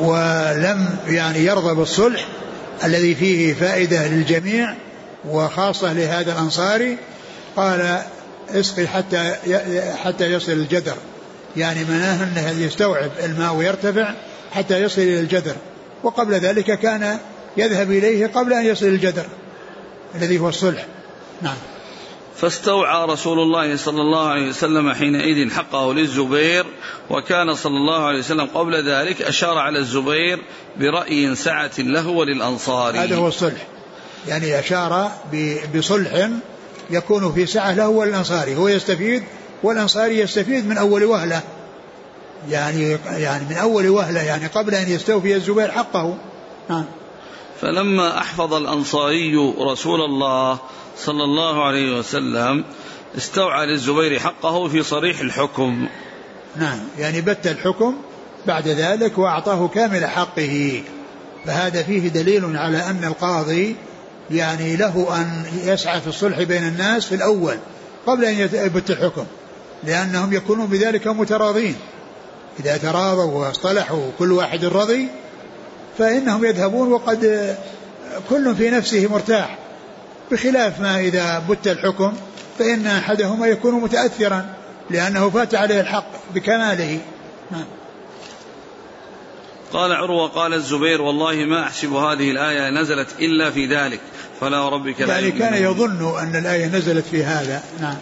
Speaker 2: ولم يعني يرضى بالصلح الذي فيه فائدة للجميع وخاصة لهذا الأنصاري، قال اسقي حتى حتى يصل الجدر، يعني مناه أنه يستوعب الماء ويرتفع حتى يصل إلى الجدر، وقبل ذلك كان يذهب إليه قبل أن يصل الجدر الذي هو الصلح. نعم.
Speaker 1: فاستوعى رسول الله صلى الله عليه وسلم حينئذ حقه للزبير، وكان صلى الله عليه وسلم قبل ذلك أشار على الزبير برأي سعة له وللأنصار.
Speaker 2: هذا هو الصلح، يعني أشار بصلح يكون في سعة له وللأنصاري، هو يستفيد والأنصاري يستفيد من أول وهلة، يعني يعني من أول وهلة، يعني قبل أن يستوفي الزبير حقه. نعم.
Speaker 1: فلما أحفظ الأنصاري رسول الله صلى الله عليه وسلم استوعى للزبير حقه في صريح الحكم.
Speaker 2: نعم، يعني بت الحكم بعد ذلك وأعطاه كامل حقه. فهذا فيه دليل على أن القاضي يعني له أن يسعى في الصلح بين الناس في الأول قبل أن يبت الحكم، لأنهم يكونون بذلك متراضين. إذا تراضوا واصطلحوا كل واحد رضي فإنهم يذهبون وقد كل في نفسه مرتاح، بخلاف ما إذا بت الحكم فإن أحدهما يكون متأثرا لأنه فات عليه الحق بكماله.
Speaker 1: قال عروة قال الزبير والله ما أحسب هذه الآية نزلت إلا في ذلك فلا ربك لا
Speaker 2: يعني كان يظن أن الآية نزلت في هذا. نعم.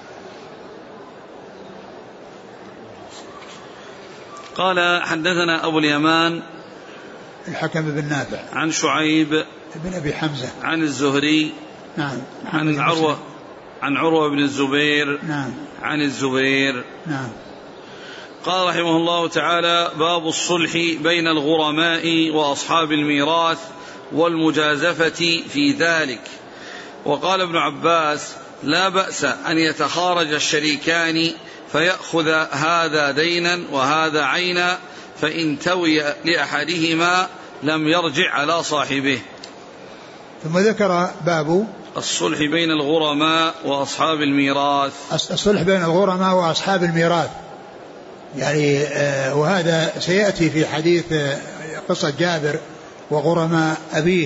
Speaker 1: قال حدثنا أبو اليمان
Speaker 2: الحكم بن نافع
Speaker 1: عن شعيب
Speaker 2: بن أبي حمزة عن
Speaker 1: الزهري
Speaker 2: نعم
Speaker 1: عن عروة عن عروة بن الزبير
Speaker 2: نعم
Speaker 1: عن الزبير
Speaker 2: نعم.
Speaker 1: قال رحمه الله تعالى باب الصلح بين الغرماء وأصحاب الميراث والمجازفة في ذلك. وقال ابن عباس لا بأس أن يتخارج الشريكان فيأخذ هذا دينا وهذا عينا، فإن توي لأحدهما لم يرجع على صاحبه.
Speaker 2: ثم ذكر باب
Speaker 1: الصلح بين الغرماء وأصحاب الميراث.
Speaker 2: الصلح بين الغرماء وأصحاب الميراث، يعني آه وهذا سيأتي في حديث آه قصة جابر وغرماء أبيه،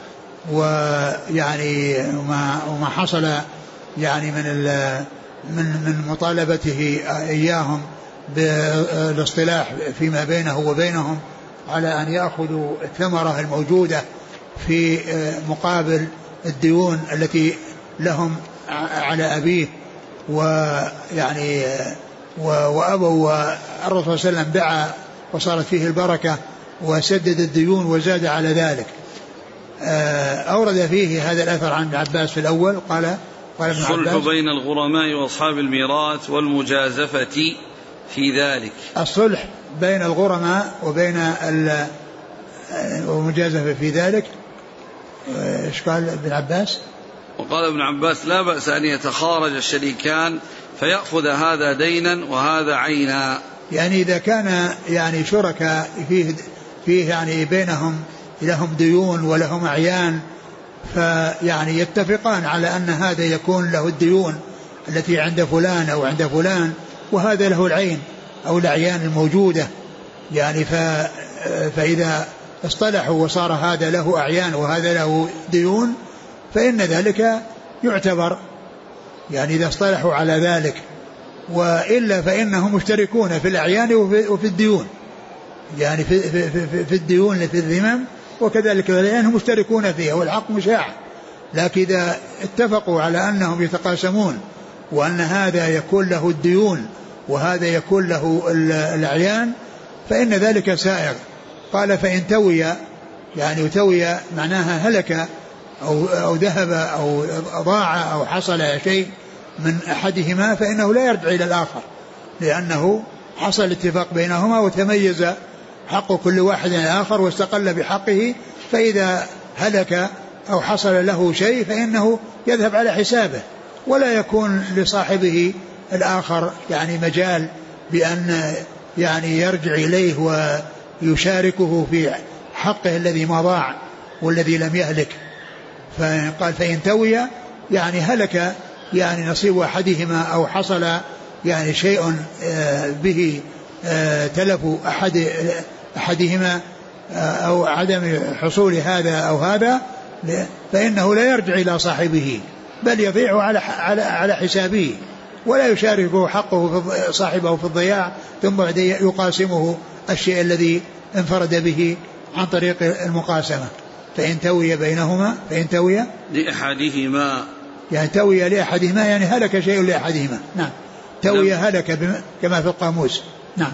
Speaker 2: ويعني وما, وما حصل يعني من من من مطالبته إياهم بالاصطلاح فيما بينه وبينهم على أن يأخذوا الثمرة الموجودة في مقابل الديون التي لهم على أبيه، ويعني وأبوا والرسول صلى الله عليه وسلم دعا وصارت فيه البركة وسدد الديون وزاد على ذلك. أورد فيه هذا الأثر عن ابن عباس في الأول قال قال ابن عباس
Speaker 1: الصلح بين الغرماء وأصحاب الميراث والمجازفة في ذلك.
Speaker 2: الصلح بين الغرماء وبين المجازفة في ذلك. ايش قال ابن عباس؟
Speaker 1: وقال ابن عباس لا بأس أن يتخارج الشريكان فيأخذ هذا دينا وهذا عينا،
Speaker 2: يعني إذا كان يعني شركاء فيه فيه يعني بينهم لهم ديون ولهم أعيان، فيعني يتفقان على أن هذا يكون له الديون التي عند فلان أو عند فلان وهذا له العين أو الأعيان الموجودة، يعني فإذا اصطلحوا وصار هذا له أعيان وهذا له ديون فإن ذلك يعتبر، يعني إذا اصطلحوا على ذلك، وإلا فإنهم مشتركون في الأعيان وفي الديون، يعني في, في, في, في الديون في الذمم، وكذلك لأنهم مشتركون فيها والحق مشاع. لكن إذا اتفقوا على أنهم يتقاسمون وأن هذا يكون له الديون وهذا يكون له الأعيان فإن ذلك سائغ. قال فإن توي، يعني توي معناها هلك أو, أو ذهب أو ضاع أو حصل شيء من أحدهما فإنه لا يرجع إلى الآخر، لأنه حصل اتفاق بينهما وتميز حق كل واحد من الآخر واستقل بحقه. فإذا هلك أو حصل له شيء فإنه يذهب على حسابه، ولا يكون لصاحبه الآخر يعني مجال بأن يعني يرجع إليه ويشاركه في حقه الذي ما ضاع والذي لم يهلك. فقال فإن توي يعني هلك يعني نصيب أحدهما أو حصل يعني شيء به تلف أحد أحدهما أو عدم حصول هذا أو هذا فإنه لا يرجع إلى صاحبه بل يضيع على على حسابه، ولا يشاركه حقه في صاحبه في الضياع ثم يقاسمه الشيء الذي انفرد به عن طريق المقاسمة. فإن توي بينهما فإن توي
Speaker 1: لأحدهما
Speaker 2: يعني توي لأحدهما يعني هلك شيء لأحدهما. نعم توي هلك كما في القاموس. نعم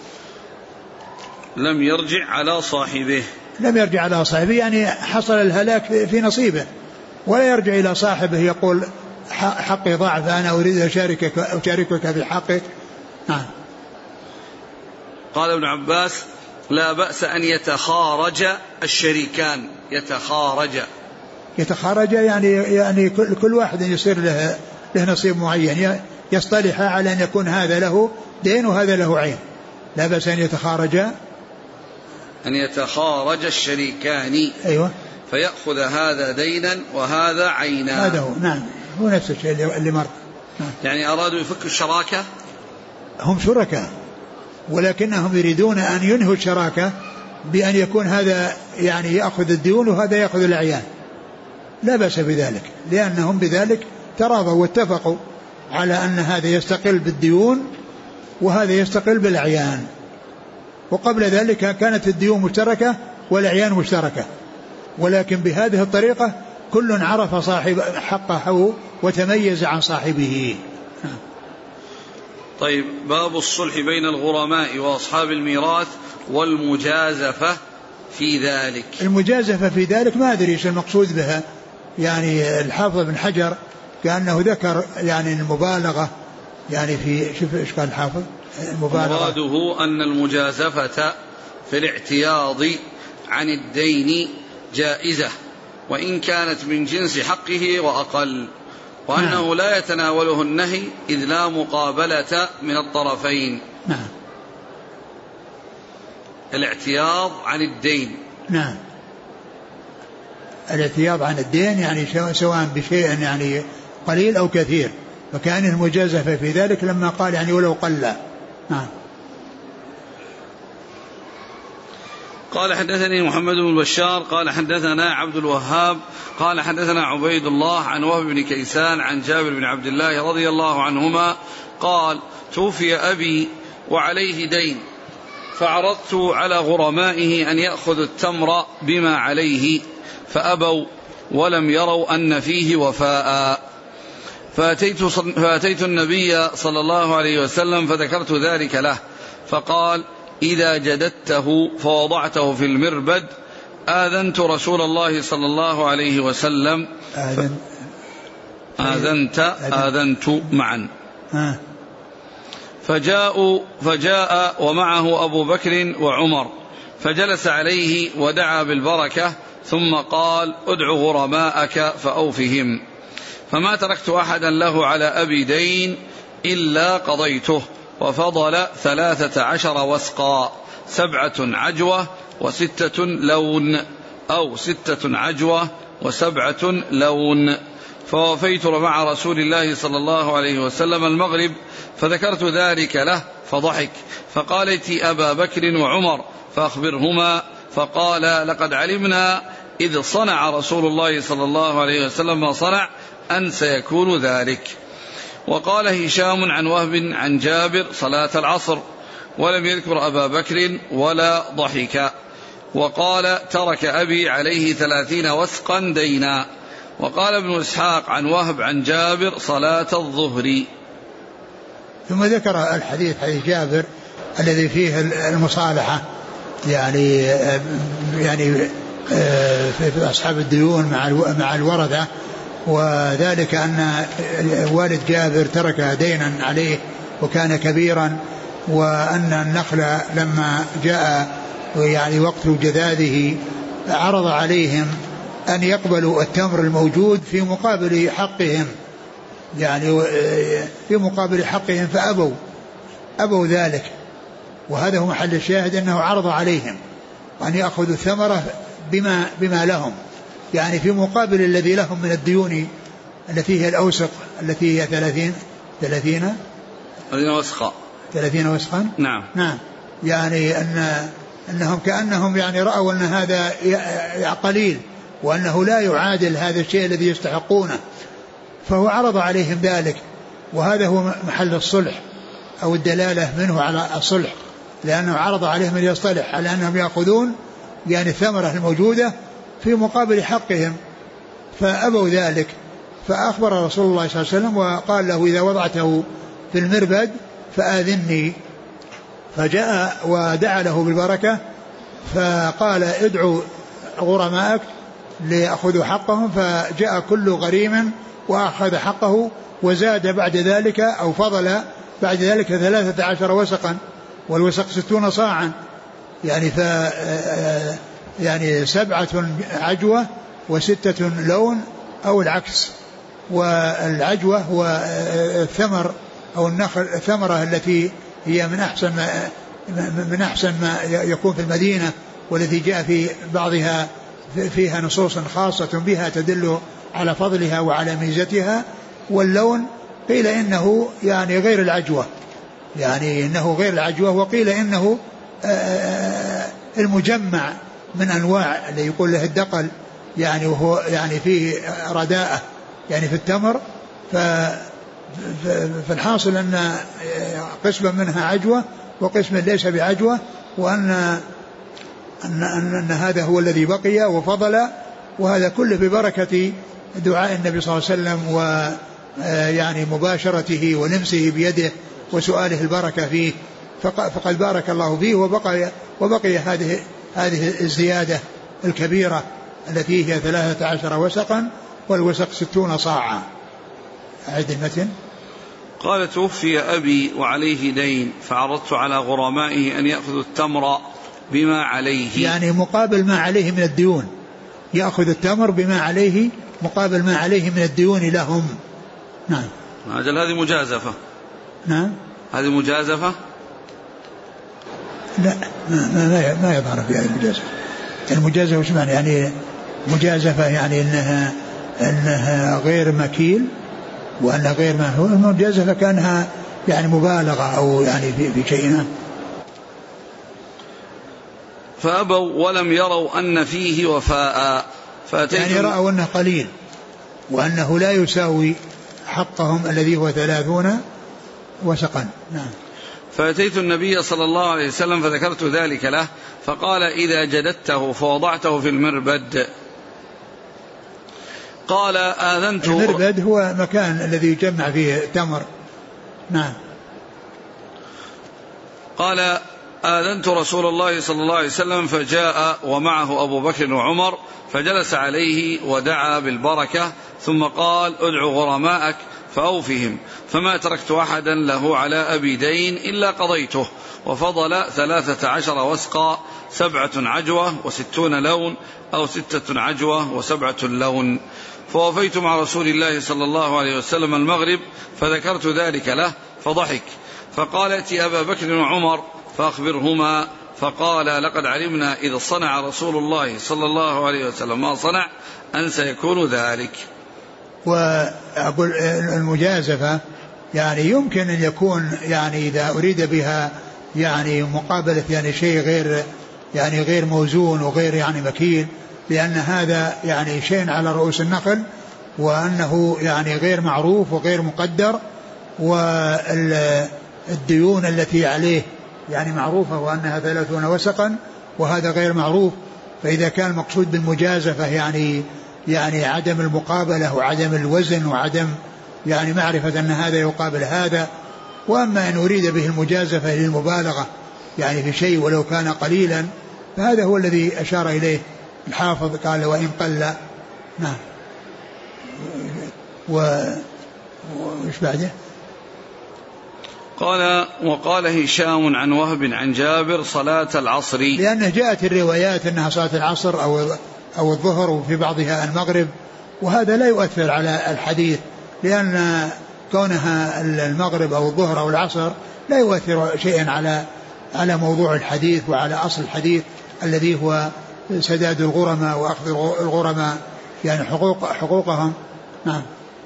Speaker 1: لم يرجع على صاحبه
Speaker 2: لم يرجع على صاحبه يعني حصل الهلاك في نصيبه، ولا يرجع إلى صاحبه يقول حقي ضاع فأنا أريد أشاركك أشاركك في حقك. نعم.
Speaker 1: قال ابن عباس لا بأس أن يتخارج الشريكان. يتخارج
Speaker 2: يتخارج يعني يعني كل, كل واحد يصير له له نصيب معين، يصطلح على أن يكون هذا له دين وهذا له عين. لا بأس أن يتخارج
Speaker 1: أن يتخارج الشريكان.
Speaker 2: أيوة.
Speaker 1: فيأخذ هذا دينا وهذا عينا.
Speaker 2: هذا هو. نعم هو نفس الشيء اللي مر. نعم.
Speaker 1: يعني أرادوا يفكوا الشراكة.
Speaker 2: هم شركاء ولكنهم يريدون أن ينهوا الشراكة بأن يكون هذا يعني يأخذ الديون وهذا يأخذ الأعيان. لا بأس بذلك لأنهم بذلك تراضوا واتفقوا على أن هذا يستقل بالديون وهذا يستقل بالأعيان. وقبل ذلك كانت الديون مشتركة والأعيان مشتركة، ولكن بهذه الطريقة كل عرف صاحب حقه وتميز عن صاحبه.
Speaker 1: طيب باب الصلح بين الغرماء وأصحاب الميراث والمجازفة في ذلك.
Speaker 2: المجازفة في ذلك ما أدري ايش المقصود بها، يعني الحافظ بن حجر كأنه ذكر يعني المبالغة يعني في شوف ايش قال الحافظ المبالغة.
Speaker 1: مراده أن المجازفة في الاعتياض عن الدين جائزة وإن كانت من جنس حقه وأقل، وأنه نعم. لا يتناوله النهي إذ لا مقابلة من الطرفين.
Speaker 2: نعم.
Speaker 1: الاعتياض عن الدين.
Speaker 2: نعم. الاعتياض عن الدين يعني سواء بشيء يعني قليل أو كثير، فكان المجازفة في ذلك لما قال يعني ولو قل. نعم.
Speaker 1: قال حدثني محمد بن بشار قال حدثنا عبد الوهاب قال حدثنا عبيد الله عن وهب بن كيسان عن جابر بن عبد الله رضي الله عنهما قال توفي أبي وعليه دين فعرضت على غرمائه أن يأخذ التمر بما عليه فأبوا ولم يروا أن فيه وفاء، فأتيت, فأتيت النبي صلى الله عليه وسلم فذكرت ذلك له فقال إذا جددته فوضعته في المربد آذنت رسول الله صلى الله عليه وسلم.
Speaker 2: آذن
Speaker 1: آذنت آذنت معا. فجاءوا فجاء ومعه أبو بكر وعمر فجلس عليه ودعا بالبركة ثم قال ادع غرماءك فأوفهم، فما تركت أحدا له على أبي دين إلا قضيته، وفضل ثلاثة عشر وسقا سبعة عجوة وستة لون أو ستة عجوة وسبعة لون، فوفيت مع رسول الله صلى الله عليه وسلم المغرب فذكرت ذلك له فضحك فقال ائت أبا بكر وعمر فأخبرهما، فقال لقد علمنا إذ صنع رسول الله صلى الله عليه وسلم ما صنع أن سيكون ذلك. وقال هشام عن وهب عن جابر صلاة العصر ولم يذكر أبا بكر ولا ضحك. وقال ترك أبي عليه ثلاثين وثقا دينا. وقال ابن إسحاق عن وهب عن جابر صلاة الظهر.
Speaker 2: ثم ذكر الحديث حديث جابر الذي فيه المصالحة يعني يعني في أصحاب الديون مع الورثة، وذلك أن والد جابر ترك دينا عليه وكان كبيرا، وأن النخل لما جاء يعني وقت جذاذه عرض عليهم أن يقبلوا التمر الموجود في مقابل حقهم، يعني في مقابل حقهم فأبوا أبوا ذلك. وهذا هو محل الشاهد، أنه عرض عليهم أن يأخذوا الثمرة بما, بما لهم، يعني في مقابل الذي لهم من الديون التي هي الأوسق التي هي ثلاثين ثلاثين
Speaker 1: ثلاثين وسقا
Speaker 2: ثلاثين وسقا
Speaker 1: نعم
Speaker 2: نعم يعني أن أنهم كأنهم يعني رأوا أن هذا قليل وأنه لا يعادل هذا الشيء الذي يستحقونه، فهو عرض عليهم ذلك. وهذا هو محل الصلح أو الدلالة منه على الصلح، لأنه عرض عليهم أن يصطلح على أنهم يأخذون يعني الثمرة الموجودة في مقابل حقهم، فأبوا ذلك. فأخبر رسول الله صلى الله عليه وسلم وقال له إذا وضعته في المربد فآذني، فجاء ودعا له بالبركة، فقال ادعوا غرماءك ليأخذوا حقهم، فجاء كل غريم وأخذ حقه، وزاد بعد ذلك أو فضل بعد ذلك ثلاثة عشر وسقا، والوسق ستون صاعا، يعني ف يعني سبعة عجوة وستة لون أو العكس. والعجوة هو الثمر أو النخل الثمرة التي هي من أحسن ما من أحسن ما يكون في المدينة، والتي جاء في بعضها فيها نصوص خاصة بها تدل على فضلها وعلى ميزتها. واللون قيل إنه يعني غير العجوة، يعني إنه غير العجوة، وقيل إنه المجمع من أنواع اللي يقول له الدقل، يعني وهو يعني فيه رداءة يعني في التمر. فالحاصل أن قسما منها عجوة وقسما ليس بعجوة، وأن أن, أن, أن هذا هو الذي بقي وفضل، وهذا كله ببركة دعاء النبي صلى الله عليه وسلم ويعني مباشرته ولمسه بيده وسؤاله البركة فيه، فقد بارك الله فيه وبقي, وبقي هذه هذه الزيادة الكبيرة التي هي ثلاثة عشر وسقا، والوسق ستون صاعا. أعد المتن.
Speaker 1: قال توفي أبي وعليه دين، فعرضت على غرمائه أن يأخذوا التمر بما عليه،
Speaker 2: يعني مقابل ما عليه من الديون، يأخذ التمر بما عليه مقابل ما عليه من الديون لهم. نعم.
Speaker 1: أجل هذه مجازفة.
Speaker 2: نعم
Speaker 1: هذه مجازفة.
Speaker 2: لا ما ما ما يظهر في هذه المجازفة. المجازفة وش معنى؟ يعني مجازفة يعني إنها إنها غير مكيل وأنها غير ما هو. المجازفة كانها يعني مبالغة أو يعني في, في شيء.
Speaker 1: فأبوا ولم يروا أن فيه وفاء،
Speaker 2: يعني رأوا أنه قليل وأنه لا يساوي حقهم الذي هو ثلاثون وسقا. نعم.
Speaker 1: فأتيت النبي صلى الله عليه وسلم فذكرت ذلك له، فقال إذا جددته فوضعته في المربد. قال آذنت.
Speaker 2: المربد هو مكان الذي يجمع فيه تمر. نعم.
Speaker 1: قال آذنت رسول الله صلى الله عليه وسلم فجاء ومعه أبو بكر وعمر، فجلس عليه ودعا بالبركة، ثم قال ادعوا غرماءك فأوفهم، فما تركت أحدا له على أبي دين إلا قضيته، وفضل ثلاثة عشر وسقا، سبعة عجوة وستون لون أو ستة عجوة وسبعة لون. فوفيت مع رسول الله صلى الله عليه وسلم المغرب، فذكرت ذلك له فضحك، فقال ائتي أبا بكر وعمر فأخبرهما. فقال لقد علمنا إذا صنع رسول الله صلى الله عليه وسلم ما صنع أن سيكون ذلك.
Speaker 2: وأقول المجازفة يعني يمكن أن يكون يعني إذا أريد بها يعني مقابلة يعني شيء غير يعني غير موزون وغير يعني مكين، لأن هذا يعني شيء على رؤوس النخل وأنه يعني غير معروف وغير مقدر، والديون التي عليه يعني معروفة وأنها ثلاثون وسقا، وهذا غير معروف. فإذا كان المقصود بالمجازفة يعني يعني عدم المقابلة وعدم الوزن وعدم يعني معرفة أن هذا يقابل هذا. وأما أن أريد به المجازفة للمبالغة يعني في شيء ولو كان قليلا، فهذا هو الذي أشار إليه الحافظ، قال وإن قل. نعم. وإيش بعده؟
Speaker 1: قال وقال هشام عن وهب عن جابر صلاة العصر،
Speaker 2: لأنه جاءت الروايات أنها صلاة العصر أو أو الظهر وفي بعضها المغرب، وهذا لا يؤثر على الحديث، لأن كونها المغرب أو الظهر أو العصر لا يؤثر شيئا على على موضوع الحديث وعلى أصل الحديث الذي هو سداد الغرماء وأخذ الغرماء يعني حقوق حقوقهم. نعم.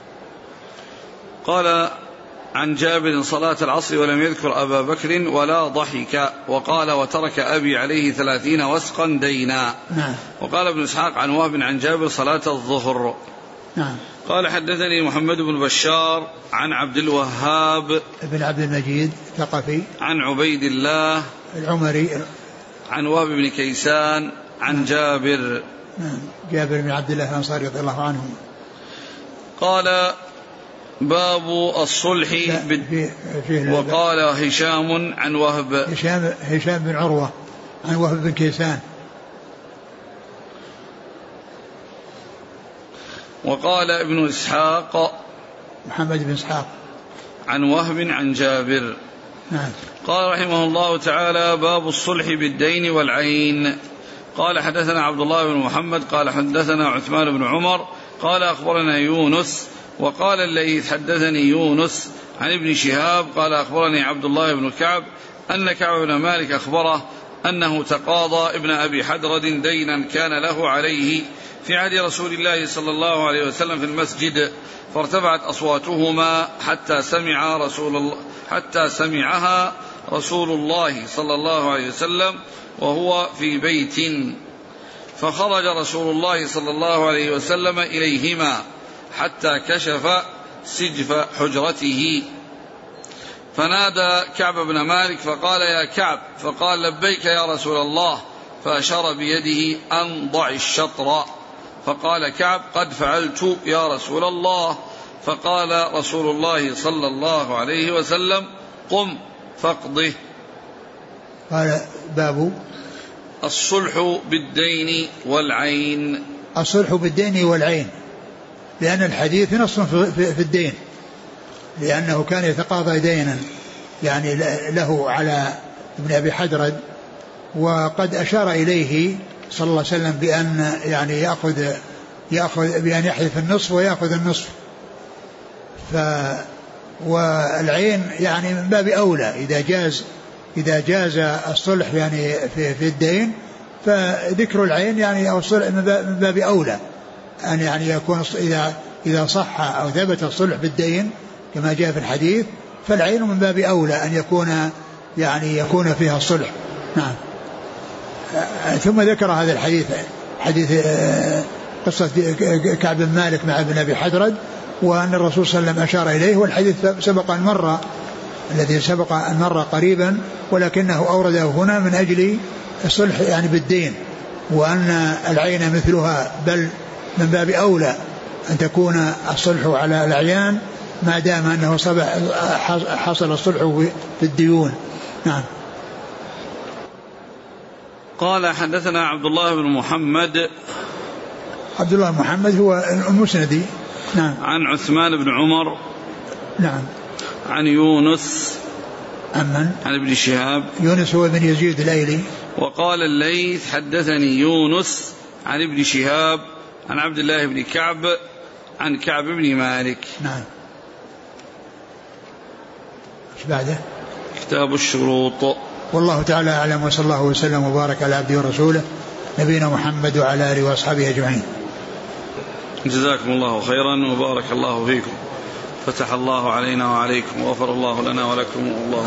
Speaker 1: قال عن جابر صلاة العصر ولم يذكر أبا بكر ولا ضحك، وقال وترك أبي عليه ثلاثين وسقا دينا.
Speaker 2: نعم.
Speaker 1: وقال ابن إسحاق عن وهب عن جابر صلاة الظهر.
Speaker 2: نعم.
Speaker 1: قال حدثني محمد بن بشار عن عبد الوهاب
Speaker 2: بن عبد المجيد ثقفي
Speaker 1: عن عبيد الله
Speaker 2: العمري
Speaker 1: عن وهب بن كيسان عن نعم. جابر
Speaker 2: نعم. جابر بن عبد الله الأنصاري رضي الله عنه.
Speaker 1: قال باب الصلح بال... وقال هشام عن وهب
Speaker 2: هشام, هشام بن عروة عن وهب بن كيسان.
Speaker 1: وقال ابن إسحاق
Speaker 2: محمد بن إسحاق
Speaker 1: عن وهب عن جابر.
Speaker 2: نعم.
Speaker 1: قال رحمه الله تعالى باب الصلح بالدين والعين. قال حدثنا عبد الله بن محمد قال حدثنا عثمان بن عمر قال أخبرنا يونس وقال الليث حدثني يونس عن ابن شهاب قال أخبرني عبد الله بن كعب أن كعب بن مالك أخبره أنه تقاضى ابن أبي حدرد دينا كان له عليه في عهد رسول الله صلى الله عليه وسلم في المسجد، فارتفعت أصواتهما حتى سمع رسول الله حتى سمعها رسول الله صلى الله عليه وسلم وهو في بيت، فخرج رسول الله صلى الله عليه وسلم إليهما حتى كشف سجف حجرته، فنادى كعب بن مالك فقال يا كعب، فقال لبيك يا رسول الله، فأشار بيده أن ضع الشطر، فقال كعب قد فعلت يا رسول الله، فقال رسول الله صلى الله عليه وسلم قم فاقضه.
Speaker 2: قال باب
Speaker 1: الصلح بالدين والعين.
Speaker 2: الصلح بالدين والعين، لأن الحديث نص في الدين، لأنه كان يتقاضى دينا يعني له على ابن أبي حدرد، وقد أشار إليه صلى الله عليه وسلم بأن يعني يأخذ يأخذ بأن يحلف النصف ويأخذ النصف. ف والعين يعني من باب أولى إذا جاز إذا جاز الصلح يعني في, في الدين، فذكر العين يعني أو الصلح من باب أولى أن يعني يكون إذا إذا صح أو ثبت الصلح بالدين كما جاء في الحديث، فالعين من باب أولى أن يكون يعني يكون فيها الصلح. نعم. ثم ذكر هذا الحديث حديث قصة كعب بن مالك مع ابن أبي حدرد، وأن الرسول صلى الله عليه وسلم أشار إليه، والحديث سبق أن مر الذي سبق أن مر قريبا، ولكنه أورده هنا من أجل الصلح يعني بالدين، وأن العين مثلها، بل من باب أولى أن تكون الصلح على الأعيان ما دام أنه حصل الصلح في الديون. نعم.
Speaker 1: قال حدثنا عبد الله بن محمد
Speaker 2: عبد الله بن محمد هو المسندي. نعم.
Speaker 1: عن عثمان بن عمر.
Speaker 2: نعم.
Speaker 1: عن يونس
Speaker 2: عمن؟
Speaker 1: عن ابن شهاب.
Speaker 2: يونس هو بن يزيد الأيلي.
Speaker 1: وقال الليث حدثني يونس عن ابن شهاب عن عبد الله بن كعب عن كعب بن مالك.
Speaker 2: نعم. ايش بعده؟
Speaker 1: كتاب الشروط.
Speaker 2: والله تعالى أعلم، وصلى الله وسلم وبارك على عبده ورسوله نبينا محمد وعلى آله وأصحابه أجمعين.
Speaker 1: جزاكم الله خيرا وبارك الله فيكم، فتح الله علينا وعليكم وغفر الله لنا ولكم. الله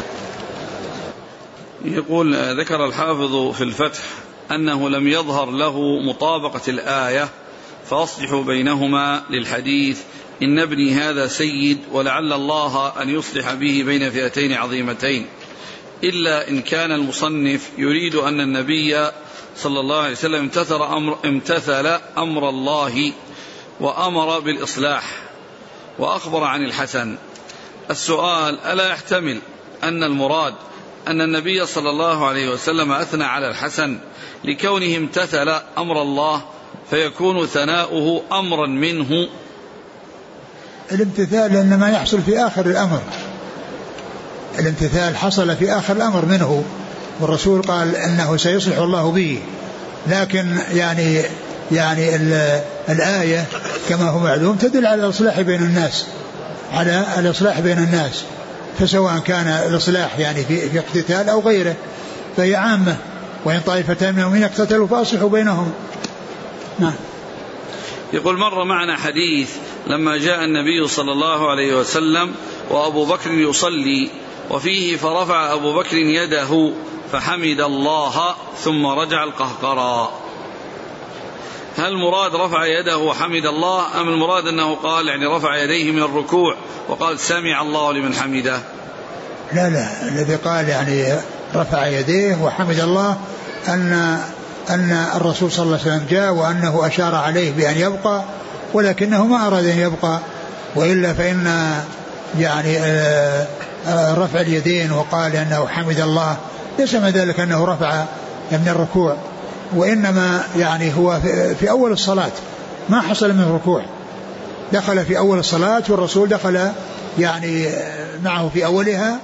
Speaker 1: يقول ذكر الحافظ في الفتح أنه لم يظهر له مطابقة الآية فأصلحوا بينهما للحديث إن ابني هذا سيد ولعل الله أن يصلح به بين فئتين عظيمتين، إلا إن كان المصنف يريد أن النبي صلى الله عليه وسلم امتثل أمر, امتثل أمر الله وأمر بالإصلاح وأخبر عن الحسن. السؤال: ألا يحتمل أن المراد أن النبي صلى الله عليه وسلم أثنى على الحسن لكونه امتثل أمر الله فيكون ثناؤه أمرا منه؟
Speaker 2: الامتثال إنما يحصل في آخر الأمر، الامتثال حصل في آخر الأمر منه، والرسول قال أنه سيصلح الله به، لكن يعني يعني الآية كما هو معلوم تدل على الإصلاح بين الناس، على الإصلاح بين الناس، فسواء كان الإصلاح يعني في, في اقتتال أو غيره فهي عامة، وإن طائفتان من المؤمنين اقتتلوا فأصلحوا بينهم. نعم.
Speaker 1: يقول: مر معنا حديث لما جاء النبي صلى الله عليه وسلم وأبو بكر يصلي وفيه فرفع أبو بكر يده فحمد الله ثم رجع القهقرى، هل مراد رفع يده وحمد الله أم المراد أنه قال يعني رفع يديه من الركوع وقال سمع الله لمن حمده؟
Speaker 2: لا لا الذي قال يعني رفع يديه وحمد الله أن أن الرسول صلى الله عليه وسلم جاء وأنه أشار عليه بأن يبقى، ولكنه ما أراد أن يبقى، وإلا فإن يعني رفع اليدين وقال أنه حمد الله ليس من ذلك أنه رفع من الركوع، وإنما يعني هو في أول الصلاة ما حصل من الركوع، دخل في أول الصلاة والرسول دخل يعني معه في أولها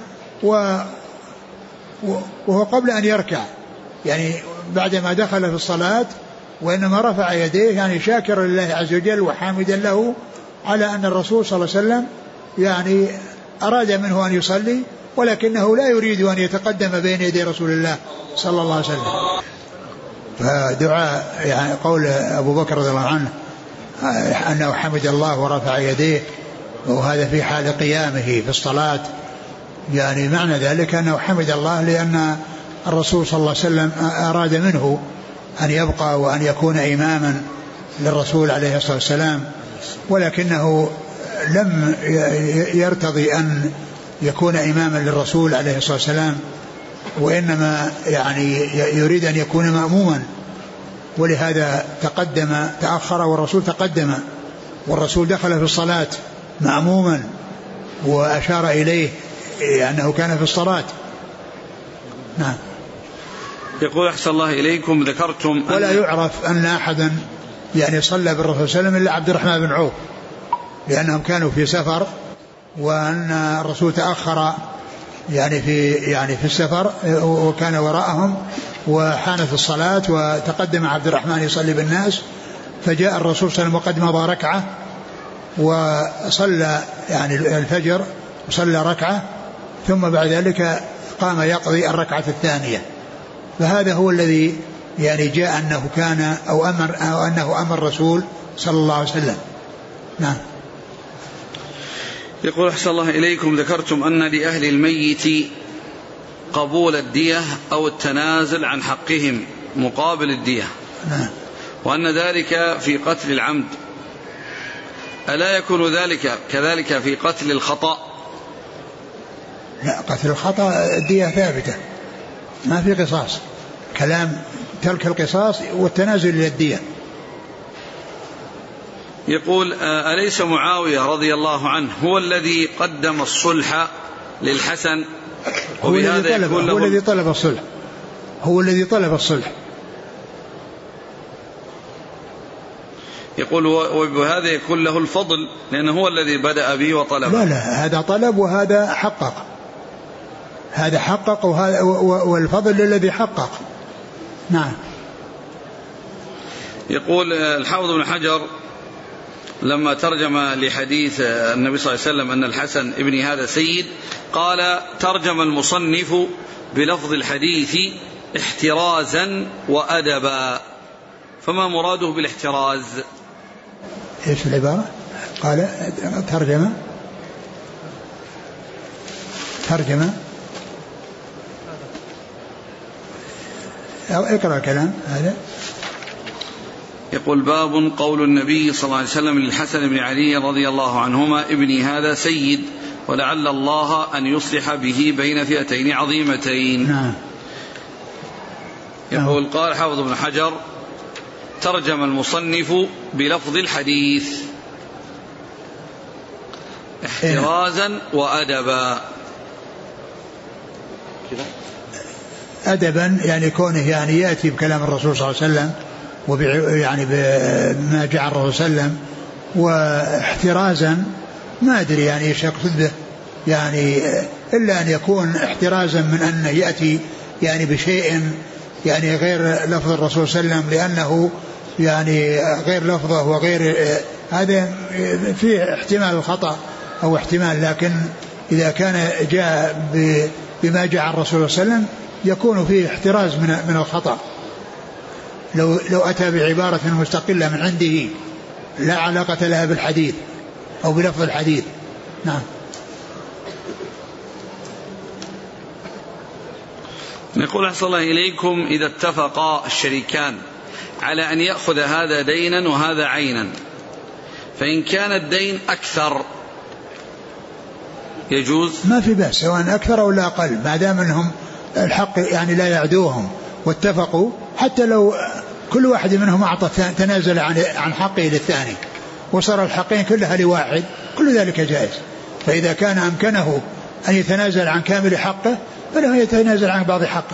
Speaker 2: وهو قبل أن يركع، يعني بعدما دخل في الصلاة، وإنما رفع يديه يعني شاكرا لله عز وجل وحامدا له على أن الرسول صلى الله عليه وسلم يعني أراد منه أن يصلي، ولكنه لا يريد أن يتقدم بين يدي رسول الله صلى الله عليه وسلم. فدعاء يعني قول أبو بكر رضي الله عنه أنه حمد الله ورفع يديه، وهذا في حال قيامه في الصلاة، يعني معنى ذلك أنه حمد الله لأن الرسول صلى الله عليه وسلم أراد منه أن يبقى وأن يكون إماما للرسول عليه الصلاة والسلام، ولكنه لم يرتضي أن يكون إماما للرسول عليه الصلاة والسلام، وإنما يعني يريد أن يكون مأموما، ولهذا تقدم تأخر والرسول تقدم، والرسول دخل في الصلاة مأموما وأشار إليه أنه كان في الصلاة. نعم.
Speaker 1: يقول: أحسن الله إليكم، ذكرتم
Speaker 2: ولا يعرف أن أحدا يعني صلى بالرسول صلى الله عليه وسلم إلا عبد الرحمن بن عوف، لأنهم كانوا في سفر، وأن الرسول تأخر يعني في يعني في السفر وكان وراءهم، وحانت الصلاة وتقدم عبد الرحمن يصلي بالناس، فجاء الرسول صلى الله عليه وسلم وقدم ركعة وصلى يعني الفجر وصلى ركعة، ثم بعد ذلك قام يقضي الركعة الثانية، فهذا هو الذي يعني جاء أنه كان أو أمر أو أنه أمر الرسول صلى الله عليه وسلم. نعم.
Speaker 1: يقول: أحسن الله إليكم، ذكرتم أن لأهل الميت قبول الدية أو التنازل عن حقهم مقابل الدية.
Speaker 2: نعم.
Speaker 1: وأن ذلك في قتل العمد، ألا يكون ذلك كذلك في قتل الخطأ؟
Speaker 2: لا، قتل الخطأ الدية ثابتة، ما في قصاص، كلام ترك القصاص والتنازل إلى الدية.
Speaker 1: يقول: أليس معاوية رضي الله عنه هو الذي قدم الصلح للحسن؟
Speaker 2: هو الذي طلب, هو الذي طلب الصلح هو الذي طلب الصلح
Speaker 1: يقول: وبهذا يكون له الفضل لأنه هو الذي بدأ به وطلب.
Speaker 2: لا لا، هذا طلب وهذا حقق، هذا حقق وهذا والفضل للذي حقق. نعم.
Speaker 1: يقول الحافظ بن حجر لما ترجم لحديث النبي صلى الله عليه وسلم أن الحسن ابن هذا سيد، قال: ترجم المصنف بلفظ الحديث احترازا وأدبا، فما مراده بالاحتراز؟
Speaker 2: ايش العبارة؟ قال ترجم ترجم أو اقرأ الكلام هذا.
Speaker 1: يقول: باب قول النبي صلى الله عليه وسلم للحسن بن علي رضي الله عنهما ابني هذا سيد، ولعل الله أن يصلح به بين فئتين عظيمتين.
Speaker 2: نعم.
Speaker 1: يقول قال حافظ ابن حجر ترجم المصنف بلفظ الحديث احترازا وأدبا.
Speaker 2: أدبا يعني كونه يعني يأتي بكلام الرسول صلى الله عليه وسلم ويعني بما جاء الرسول صلى الله عليه وسلم، واحترازا ما أدري يعني إيش يقصد به، يعني إلا أن يكون احترازا من أن يأتي يعني بشيء يعني غير لفظ الرسول صلى الله عليه وسلم، لأنه يعني غير لفظه وغير هذا فيه احتمال الخطأ أو احتمال، لكن إذا كان جاء بما جاء الرسول صلى الله عليه وسلم يكون فيه احتراز من من الخطأ. لو لو أتى بعبارة مستقلة من عنده لا علاقة لها بالحديث أو بلفظ الحديث. نعم.
Speaker 1: نقول أحسن الله إليكم إذا اتفقا الشريكان على أن يأخذ هذا دينا وهذا عينا، فإن كان الدين أكثر يجوز؟
Speaker 2: ما في بأس سواء أكثر أو لا أقل، ما دام أنهم الحق يعني لا يعدوهم واتفقوا، حتى لو كل واحد منهم أعطى تنازل عن عن حقه للثاني وصار الحقين كلها لواحد، كل ذلك جائز. فإذا كان أمكنه أن يتنازل عن كامل حقه فله يتنازل عن بعض حقه.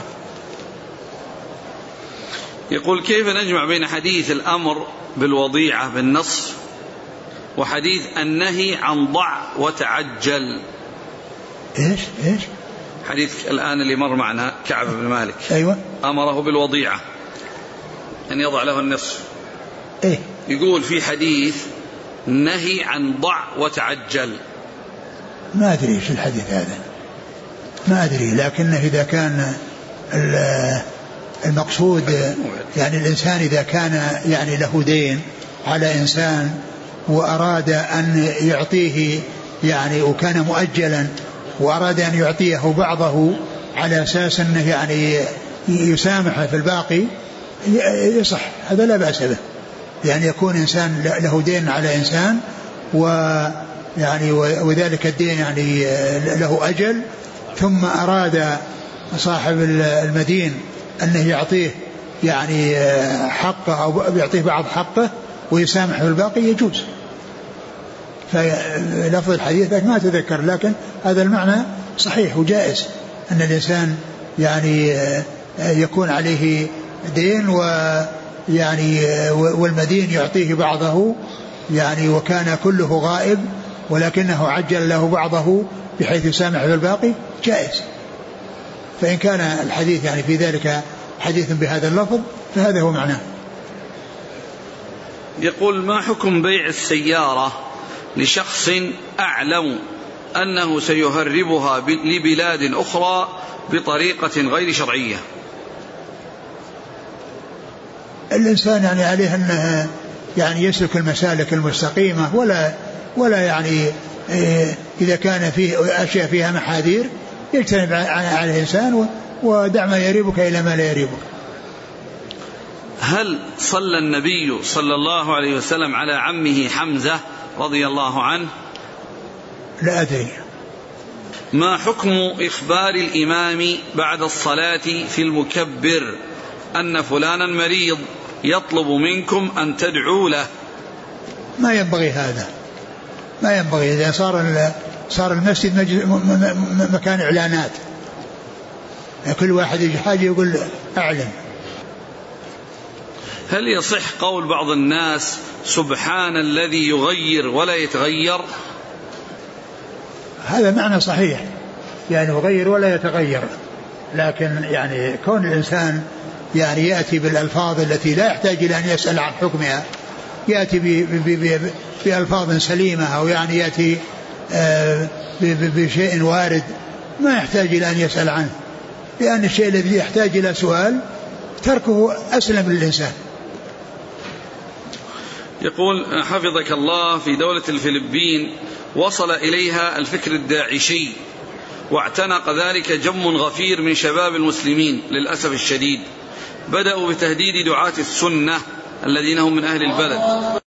Speaker 1: يقول كيف نجمع بين حديث الأمر بالوضيعة بالنص وحديث النهي عن ضع وتعجل؟
Speaker 2: إيش إيش
Speaker 1: حديث الآن اللي مر معنا كعب بن مالك.
Speaker 2: أيوة.
Speaker 1: أمره بالوضيعة أن يضع له النصف.
Speaker 2: إيه؟
Speaker 1: يقول في حديث نهي عن ضع وتعجل.
Speaker 2: ما أدري إيش الحديث هذا، ما أدري، لكنه إذا كان المقصود يعني الإنسان إذا كان يعني له دين على إنسان وأراد أن يعطيه يعني وكان مؤجلا وأراد أن يعطيه بعضه على أساس أنه يعني يسامحه في الباقي يصح، هذا لا بأس به. يعني يكون إنسان له دين على إنسان ويعني وذلك الدين يعني له أجل، ثم أراد صاحب المدين أنه يعطيه يعني حقه أو يعطيه بعض حقه ويسامح في الباقي يجوز. فلفظ الحديث ما تذكر، لكن هذا المعنى صحيح وجائز، أن الإنسان يعني يكون عليه دين ويعني والمدين يعطيه بعضه يعني وكان كله غائب ولكنه عجل له بعضه بحيث يسامح في الباقي جائز. فإن كان الحديث يعني في ذلك حديث بهذا اللفظ فهذا هو معناه.
Speaker 1: يقول ما حكم بيع السيارة لشخص أعلم أنه سيهربها لبلاد أخرى بطريقة غير شرعية؟
Speaker 2: الإنسان يعني عليه أنه يعني يسلك المسالك المستقيمة، ولا ولا يعني إذا كان فيه أشياء فيها محاذير يجتنب على الإنسان ودع ما يريبك إلى ما لا يريبك.
Speaker 1: هل صلى النبي صلى الله عليه وسلم على عمه حمزة رضي الله عنه؟
Speaker 2: لا أدري.
Speaker 1: ما حكم إخبار الإمام بعد الصلاة في المكبر أن فلانا مريض يطلب منكم أن تدعوا له؟
Speaker 2: ما ينبغي هذا، ما ينبغي. إذا صار صار المسجد مكان إعلانات، كل واحد يجي حاجة يقول أعلن.
Speaker 1: هل يصح قول بعض الناس سبحان الذي يغير ولا يتغير؟
Speaker 2: هذا معنى صحيح، يعني يغير ولا يتغير، لكن يعني كون الإنسان يعني يأتي بالألفاظ التي لا يحتاج إلى أن يسأل عن حكمها، يأتي بألفاظ سليمة أو يعني يأتي بشيء وارد ما يحتاج إلى أن يسأل عنه، لأن الشيء الذي يحتاج إلى سؤال تركه أسلم للإنسان.
Speaker 1: يقول حفظك الله في دولة الفلبين وصل إليها الفكر الداعشي واعتنق ذلك جم غفير من شباب المسلمين للأسف الشديد، بدأوا بتهديد دعاة السنة الذين هم من أهل البلد